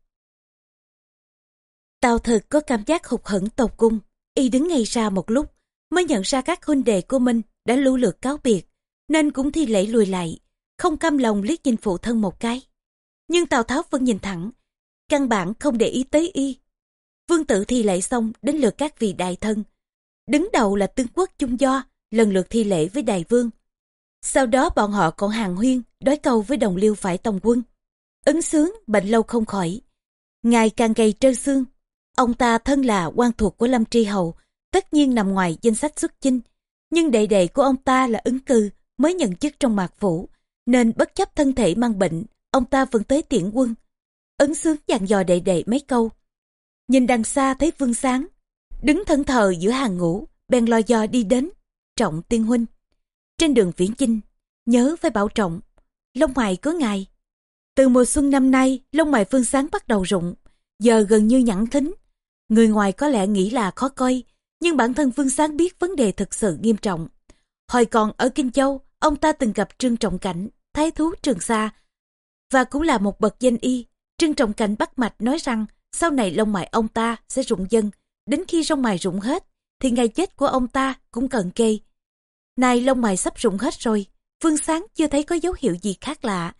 Tào Thực có cảm giác hụt hẫng tột cùng. Y đứng ngay ra một lúc mới nhận ra các huynh đệ của mình đã lưu lượt cáo biệt, nên cũng thi lễ lùi lại, không cam lòng liếc nhìn phụ thân một cái. Nhưng Tào Tháo vẫn nhìn thẳng, căn bản không để ý tới y. Vương tử thi lễ xong đến lượt các vị đại thân. Đứng đầu là tướng quốc Chung Do, lần lượt thi lễ với đại vương. Sau đó bọn họ còn hàn huyên, đối câu với đồng liêu phải tòng quân. Ứng Xướng bệnh lâu không khỏi, ngài càng gầy trơ xương. Ông ta thân là quan thuộc của Lâm Tri Hầu, tất nhiên nằm ngoài danh sách xuất chinh. Nhưng đệ đệ của ông ta là Ứng Cư mới nhận chức trong Mạc Phủ, nên bất chấp thân thể mang bệnh, ông ta vẫn tới tiễn quân. Ứng Xướng dặn dò đệ đệ mấy câu. Nhìn đằng xa thấy Vương Sáng đứng thẫn thờ giữa hàng ngũ, bèn lo dò đi đến. Trọng tiên huynh, trên đường viễn chinh nhớ phải bảo trọng, lông mày có ngài. Từ mùa xuân năm nay, lông mày Vương Sáng bắt đầu rụng, giờ gần như nhẵn thính. Người ngoài có lẽ nghĩ là khó coi, nhưng bản thân Vương Sáng biết vấn đề thực sự nghiêm trọng. Hồi còn ở Kinh Châu, ông ta từng gặp Trương Trọng Cảnh, thái thú Trường Sa, và cũng là một bậc danh y. Trương Trọng Cảnh bắt mạch nói rằng sau này lông mày ông ta sẽ rụng dần, đến khi lông mày rụng hết thì ngày chết của ông ta cũng cận kề. Nay lông mày sắp rụng hết rồi, Vương Sáng chưa thấy có dấu hiệu gì khác lạ,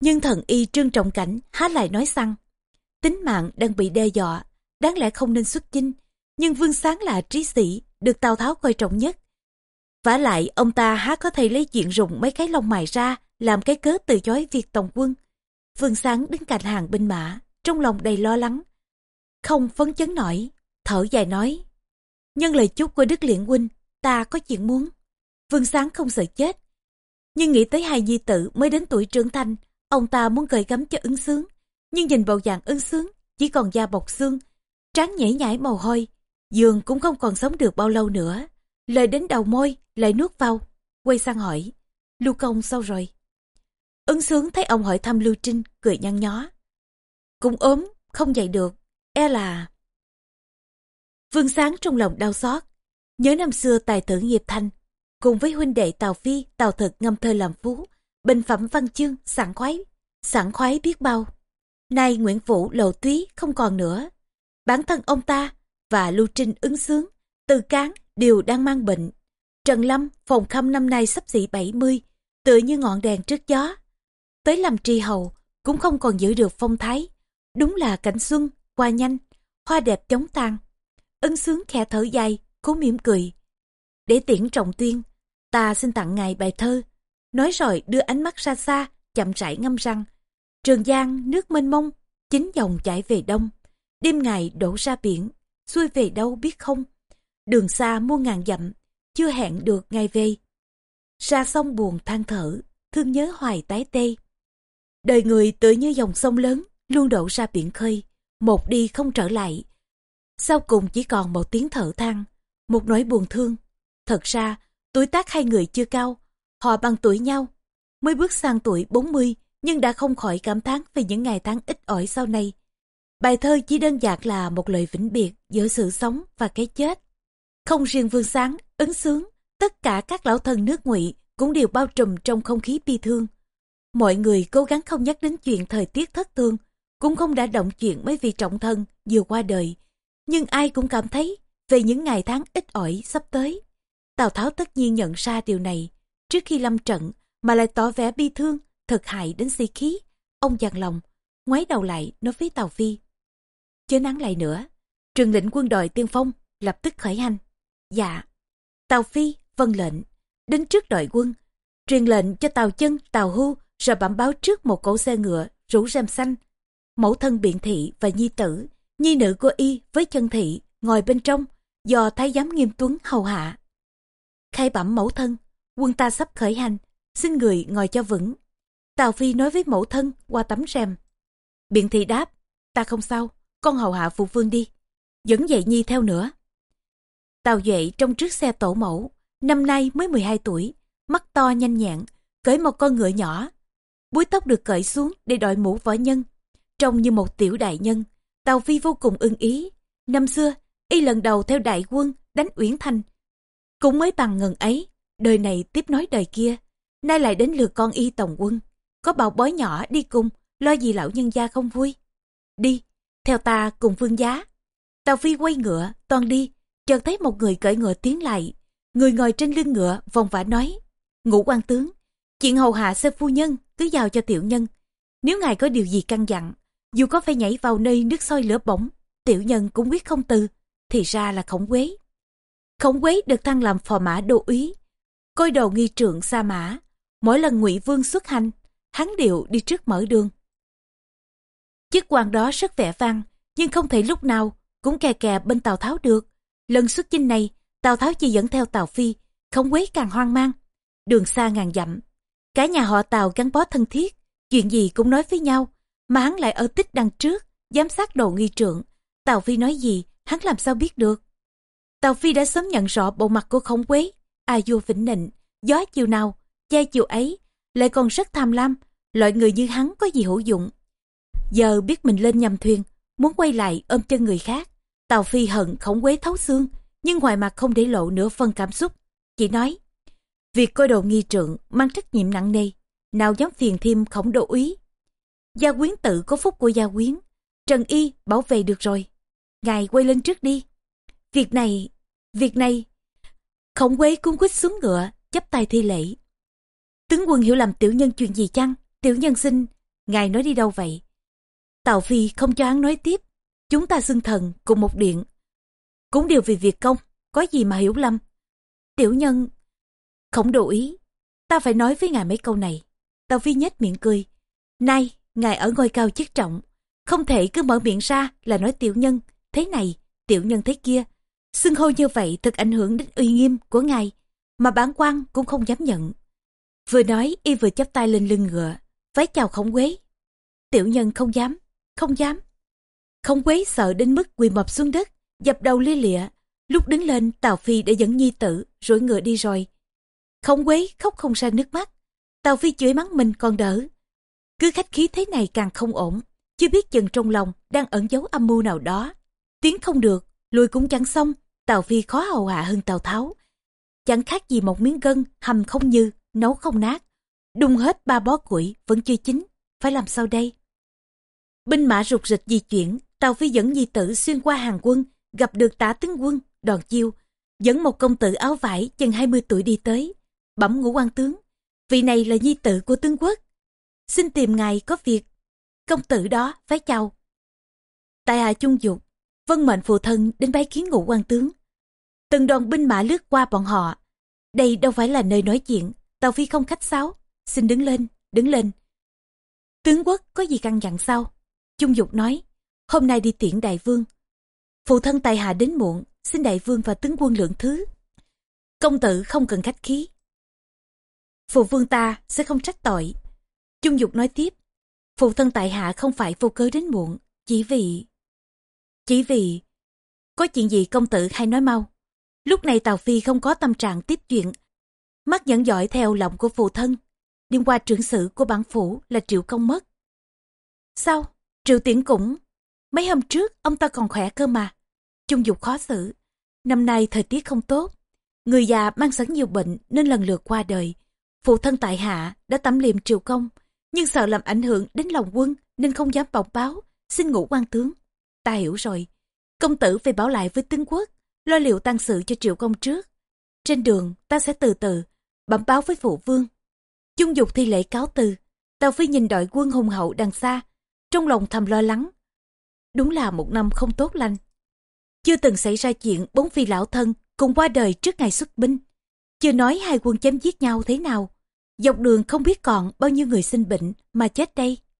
Nhưng thần y Trương Trọng Cảnh há lại nói xăng, tính mạng đang bị đe dọa, đáng lẽ không nên xuất chinh, nhưng Vương Sáng là trí sĩ, được Tào Tháo coi trọng nhất. Vả lại ông ta há có thể lấy chuyện rụng mấy cái lông mày ra làm cái cớ từ chối việc tòng quân. Vương Sáng đứng cạnh hàng binh mã, trong lòng đầy lo lắng, không phấn chấn nổi, thở dài nói: nhân lời chúc của Đức Liễn huynh, ta có chuyện muốn. Vương Sáng không sợ chết, nhưng nghĩ tới hai nhi tử mới đến tuổi trưởng thành, ông ta muốn gợi gắm cho Ứng Xướng, nhưng nhìn bầu dạng Ứng Xướng chỉ còn da bọc xương, trán nhễ nhãi mồ hôi, dường cũng không còn sống được bao lâu nữa. Lời đến đầu môi lại nuốt vào, quay sang hỏi: Lưu công sao rồi? Ứng Xướng thấy ông hỏi thăm Lưu Trinh, cười nhăn nhó: cũng ốm, không dậy được, e là... Vương Sáng trong lòng đau xót, nhớ năm xưa tài tử Nghiệp Thành cùng với huynh đệ Tào Phi, Tào Thực ngâm thơ làm phú, bình phẩm văn chương, sảng khoái biết bao. Nay Nguyễn Vũ, Lộ Túy không còn nữa, bản thân ông ta và Lưu Trinh, Ứng Xướng, Từ Cán đều đang mang bệnh. Trần Lâm, Phòng Khâm năm nay sắp xỉ 70, tựa như ngọn đèn trước gió. Tới làm tri hầu cũng không còn giữ được phong thái, đúng là cảnh xuân qua nhanh, hoa đẹp chóng tàn. Ứng Xướng khẽ thở dài, cố mỉm cười: để tiễn Trọng Tuyên, ta xin tặng ngài bài thơ. Nói rồi đưa ánh mắt xa xa, chậm rãi ngâm rằng: Trường Giang nước mênh mông, chính dòng chảy về đông, đêm ngày đổ ra biển, xuôi về đâu biết không. Đường xa muôn ngàn dặm, chưa hẹn được ngày về. Ra sông buồn than thở, thương nhớ hoài tái tê. Đời người tựa như dòng sông lớn, luôn đổ ra biển khơi, một đi không trở lại. Sau cùng chỉ còn một tiếng thở than, một nỗi buồn thương. Thật ra, tuổi tác hai người chưa cao, họ bằng tuổi nhau, mới bước sang tuổi 40, nhưng đã không khỏi cảm thán về những ngày tháng ít ỏi sau này. Bài thơ chỉ đơn giản là một lời vĩnh biệt giữa sự sống và cái chết. Không riêng Vương Sáng, Ứng Xướng, tất cả các lão thần nước Ngụy cũng đều bao trùm trong không khí bi thương. Mọi người cố gắng không nhắc đến chuyện thời tiết thất thường, cũng không đã động chuyện mấy vị trọng thân vừa qua đời. Nhưng ai cũng cảm thấy về những ngày tháng ít ỏi sắp tới. Tào Tháo tất nhiên nhận ra điều này, trước khi lâm trận mà lại tỏ vẻ bi thương, thật hại đến sĩ khí. Ông dằn lòng, ngoái đầu lại nói với Tào Phi: chớ nắng lại nữa, truyền lệnh quân đội tiên phong lập tức khởi hành. Dạ. Tào Phi vâng lệnh, đến trước đội quân, truyền lệnh cho Tào Chân, Tào Hưu, rồi bẩm báo trước một cỗ xe ngựa rủ rèm xanh. Mẫu thân Biện Thị và nhi tử, nhi nữ của y với Chân Thị ngồi bên trong, do thái giám Nghiêm Tuấn hầu hạ. Khai bẩm mẫu thân, quân ta sắp khởi hành, xin người ngồi cho vững. Tào Phi nói với mẫu thân qua tấm rèm. Biện Thị đáp: ta không sao, con hầu hạ phụ vương đi, dẫn dạy nhi theo nữa. Tào Duệ trong trước xe tổ mẫu, năm nay mới 12 tuổi, mắt to nhanh nhẹn, cưỡi một con ngựa nhỏ, búi tóc được cởi xuống để đội mũ võ nhân, trông như một tiểu đại nhân. Tào Phi vô cùng ưng ý. Năm xưa y lần đầu theo đại quân đánh Uyển Thành, cũng mới bằng ngần ấy. Đời này tiếp nối đời kia, nay lại đến lượt con y tổng quân, có bảo bối nhỏ đi cùng, lo gì lão nhân gia không vui. Đi, theo ta cùng vương giá. Tào Phi quay ngựa toan đi, chợt thấy một người cưỡi ngựa tiến lại. Người ngồi trên lưng ngựa vòng vã nói: Ngũ quan tướng, chuyện hầu hạ xe phu nhân cứ giao cho tiểu nhân. Nếu ngài có điều gì căn dặn, dù có phải nhảy vào nơi nước sôi lửa bỏng, tiểu nhân cũng quyết không từ. Thì ra là Khổng Quế. Khổng Quế được thăng làm phò mã đô úy, côi đầu nghi trượng Sa Mã. Mỗi lần Ngụy Vương xuất hành, hắn đều đi trước mở đường. Chức quan đó rất vẻ vang, nhưng không thể lúc nào cũng kè kè bên Tào Tháo được. Lần xuất chinh này, Tào Tháo chỉ dẫn theo Tào Phi, Khổng Quế càng hoang mang. Đường xa ngàn dặm, cả nhà họ Tào gắn bó thân thiết, chuyện gì cũng nói với nhau, mà hắn lại ở tích đằng trước, giám sát đồ nghi trượng. Tào Phi nói gì, hắn làm sao biết được. Tào Phi đã sớm nhận rõ bộ mặt của Khổng Quế, vua vĩnh nịnh, gió chiều nào, che chiều ấy, lại còn rất tham lam. Loại người như hắn có gì hữu dụng. Giờ biết mình lên nhầm thuyền, muốn quay lại ôm chân người khác. Tào Phi hận Khổng Quế thấu xương, nhưng ngoài mặt không để lộ nửa phân cảm xúc, chỉ nói: việc coi đồ nghi trượng mang trách nhiệm nặng nề, nào dám phiền thêm Khổng đô úy. Gia quyến tự có phúc của gia quyến, Trần Y bảo vệ được rồi, ngài quay lên trước đi. Việc này. Khổng Quế cuống quýt xuống ngựa, chắp tay thi lễ: tướng quân hiểu lầm tiểu nhân chuyện gì chăng? Tiểu nhân xin ngài nói đi đâu vậy? Tào Phi không cho hắn nói tiếp. Chúng ta xưng thần cùng một điện, cũng đều vì việc công, có gì mà hiểu lầm. Tiểu nhân không đồng ý, ta phải nói với ngài mấy câu này. Tào Phi nhếch miệng cười. Nay, ngài ở ngôi cao chức trọng, không thể cứ mở miệng ra là nói tiểu nhân thế này, tiểu nhân thế kia. Xưng hô như vậy thật ảnh hưởng đến uy nghiêm của ngài, mà bản quan cũng không dám nhận. Vừa nói y vừa chắp tay lên lưng ngựa, vái chào Khổng Quế. Tiểu nhân không dám, không dám. Khổng Quế sợ đến mức quỳ mọp xuống đất, dập đầu lia lịa. Lúc đứng lên, Tào Phi đã dẫn nhi tử rối ngựa đi rồi. Khổng Quế khóc không ra nước mắt. Tào Phi chửi mắng mình còn đỡ, cứ khách khí thế này càng không ổn. Chưa biết chừng trong lòng đang ẩn giấu âm mưu nào đó. Tiến không được, lùi cũng chẳng xong. Tào Phi khó hầu hạ hơn Tào Tháo, chẳng khác gì một miếng gân hầm không như, nấu không nát. Đun hết 3 bó củi vẫn chưa chín, phải làm sao đây? Binh mã rục rịch di chuyển. Tào Phi dẫn nhi tử xuyên qua hàng quân, gặp được Tả tướng quân Đoàn Chiêu, dẫn một công tử áo vải chừng 20 tuổi đi tới. Bẩm Ngũ Quan tướng, vị này là nhi tử của tướng quốc, xin tìm ngài có việc. Công tử đó vái chào. Tại hạ Chung Dục, vâng mệnh phụ thân đến bái kiến Ngũ Quan tướng. Từng đoàn binh mã lướt qua bọn họ. Đây đâu phải là nơi nói chuyện. Tào Phi không khách sáo, xin đứng lên, đứng lên. Tướng quốc có gì căn dặn sao? Chung Dục nói, hôm nay đi tiễn đại vương. Phụ thân tại hạ đến muộn, xin đại vương và tướng quân lượng thứ. Công tử không cần khách khí, phụ vương ta sẽ không trách tội. Chung Dục nói tiếp, phụ thân tại hạ không phải vô cớ đến muộn, chỉ vì có chuyện gì công tử hay nói mau. Lúc này Tào Phi không có tâm trạng tiếp chuyện, mắt dẫn dõi theo lòng của phụ thân. Đêm qua trưởng sử của bản phủ là Triệu Công mất. Sao? Triệu Tiễn cũng... Mấy hôm trước ông ta còn khỏe cơ mà. Chung Dục khó xử. Năm nay thời tiết không tốt, người già mang sẵn nhiều bệnh nên lần lượt qua đời. Phụ thân tại hạ đã tẩm liệm Triệu Công, nhưng sợ làm ảnh hưởng đến lòng quân nên không dám bộc báo. Xin Ngũ Quan tướng. Ta hiểu rồi, công tử về báo lại với tướng quốc, lo liệu tang sự cho Triệu Công trước. Trên đường ta sẽ từ từ bẩm báo với phụ vương. Chung Dục thi lễ cáo từ. Tào Phi nhìn đội quân hùng hậu đằng xa, trong lòng thầm lo lắng. Đúng là một năm không tốt lành. Chưa từng xảy ra chuyện 4 vị lão thân cùng qua đời trước ngày xuất binh. Chưa nói hai quân chém giết nhau thế nào, dọc đường không biết còn bao nhiêu người sinh bệnh mà chết đây.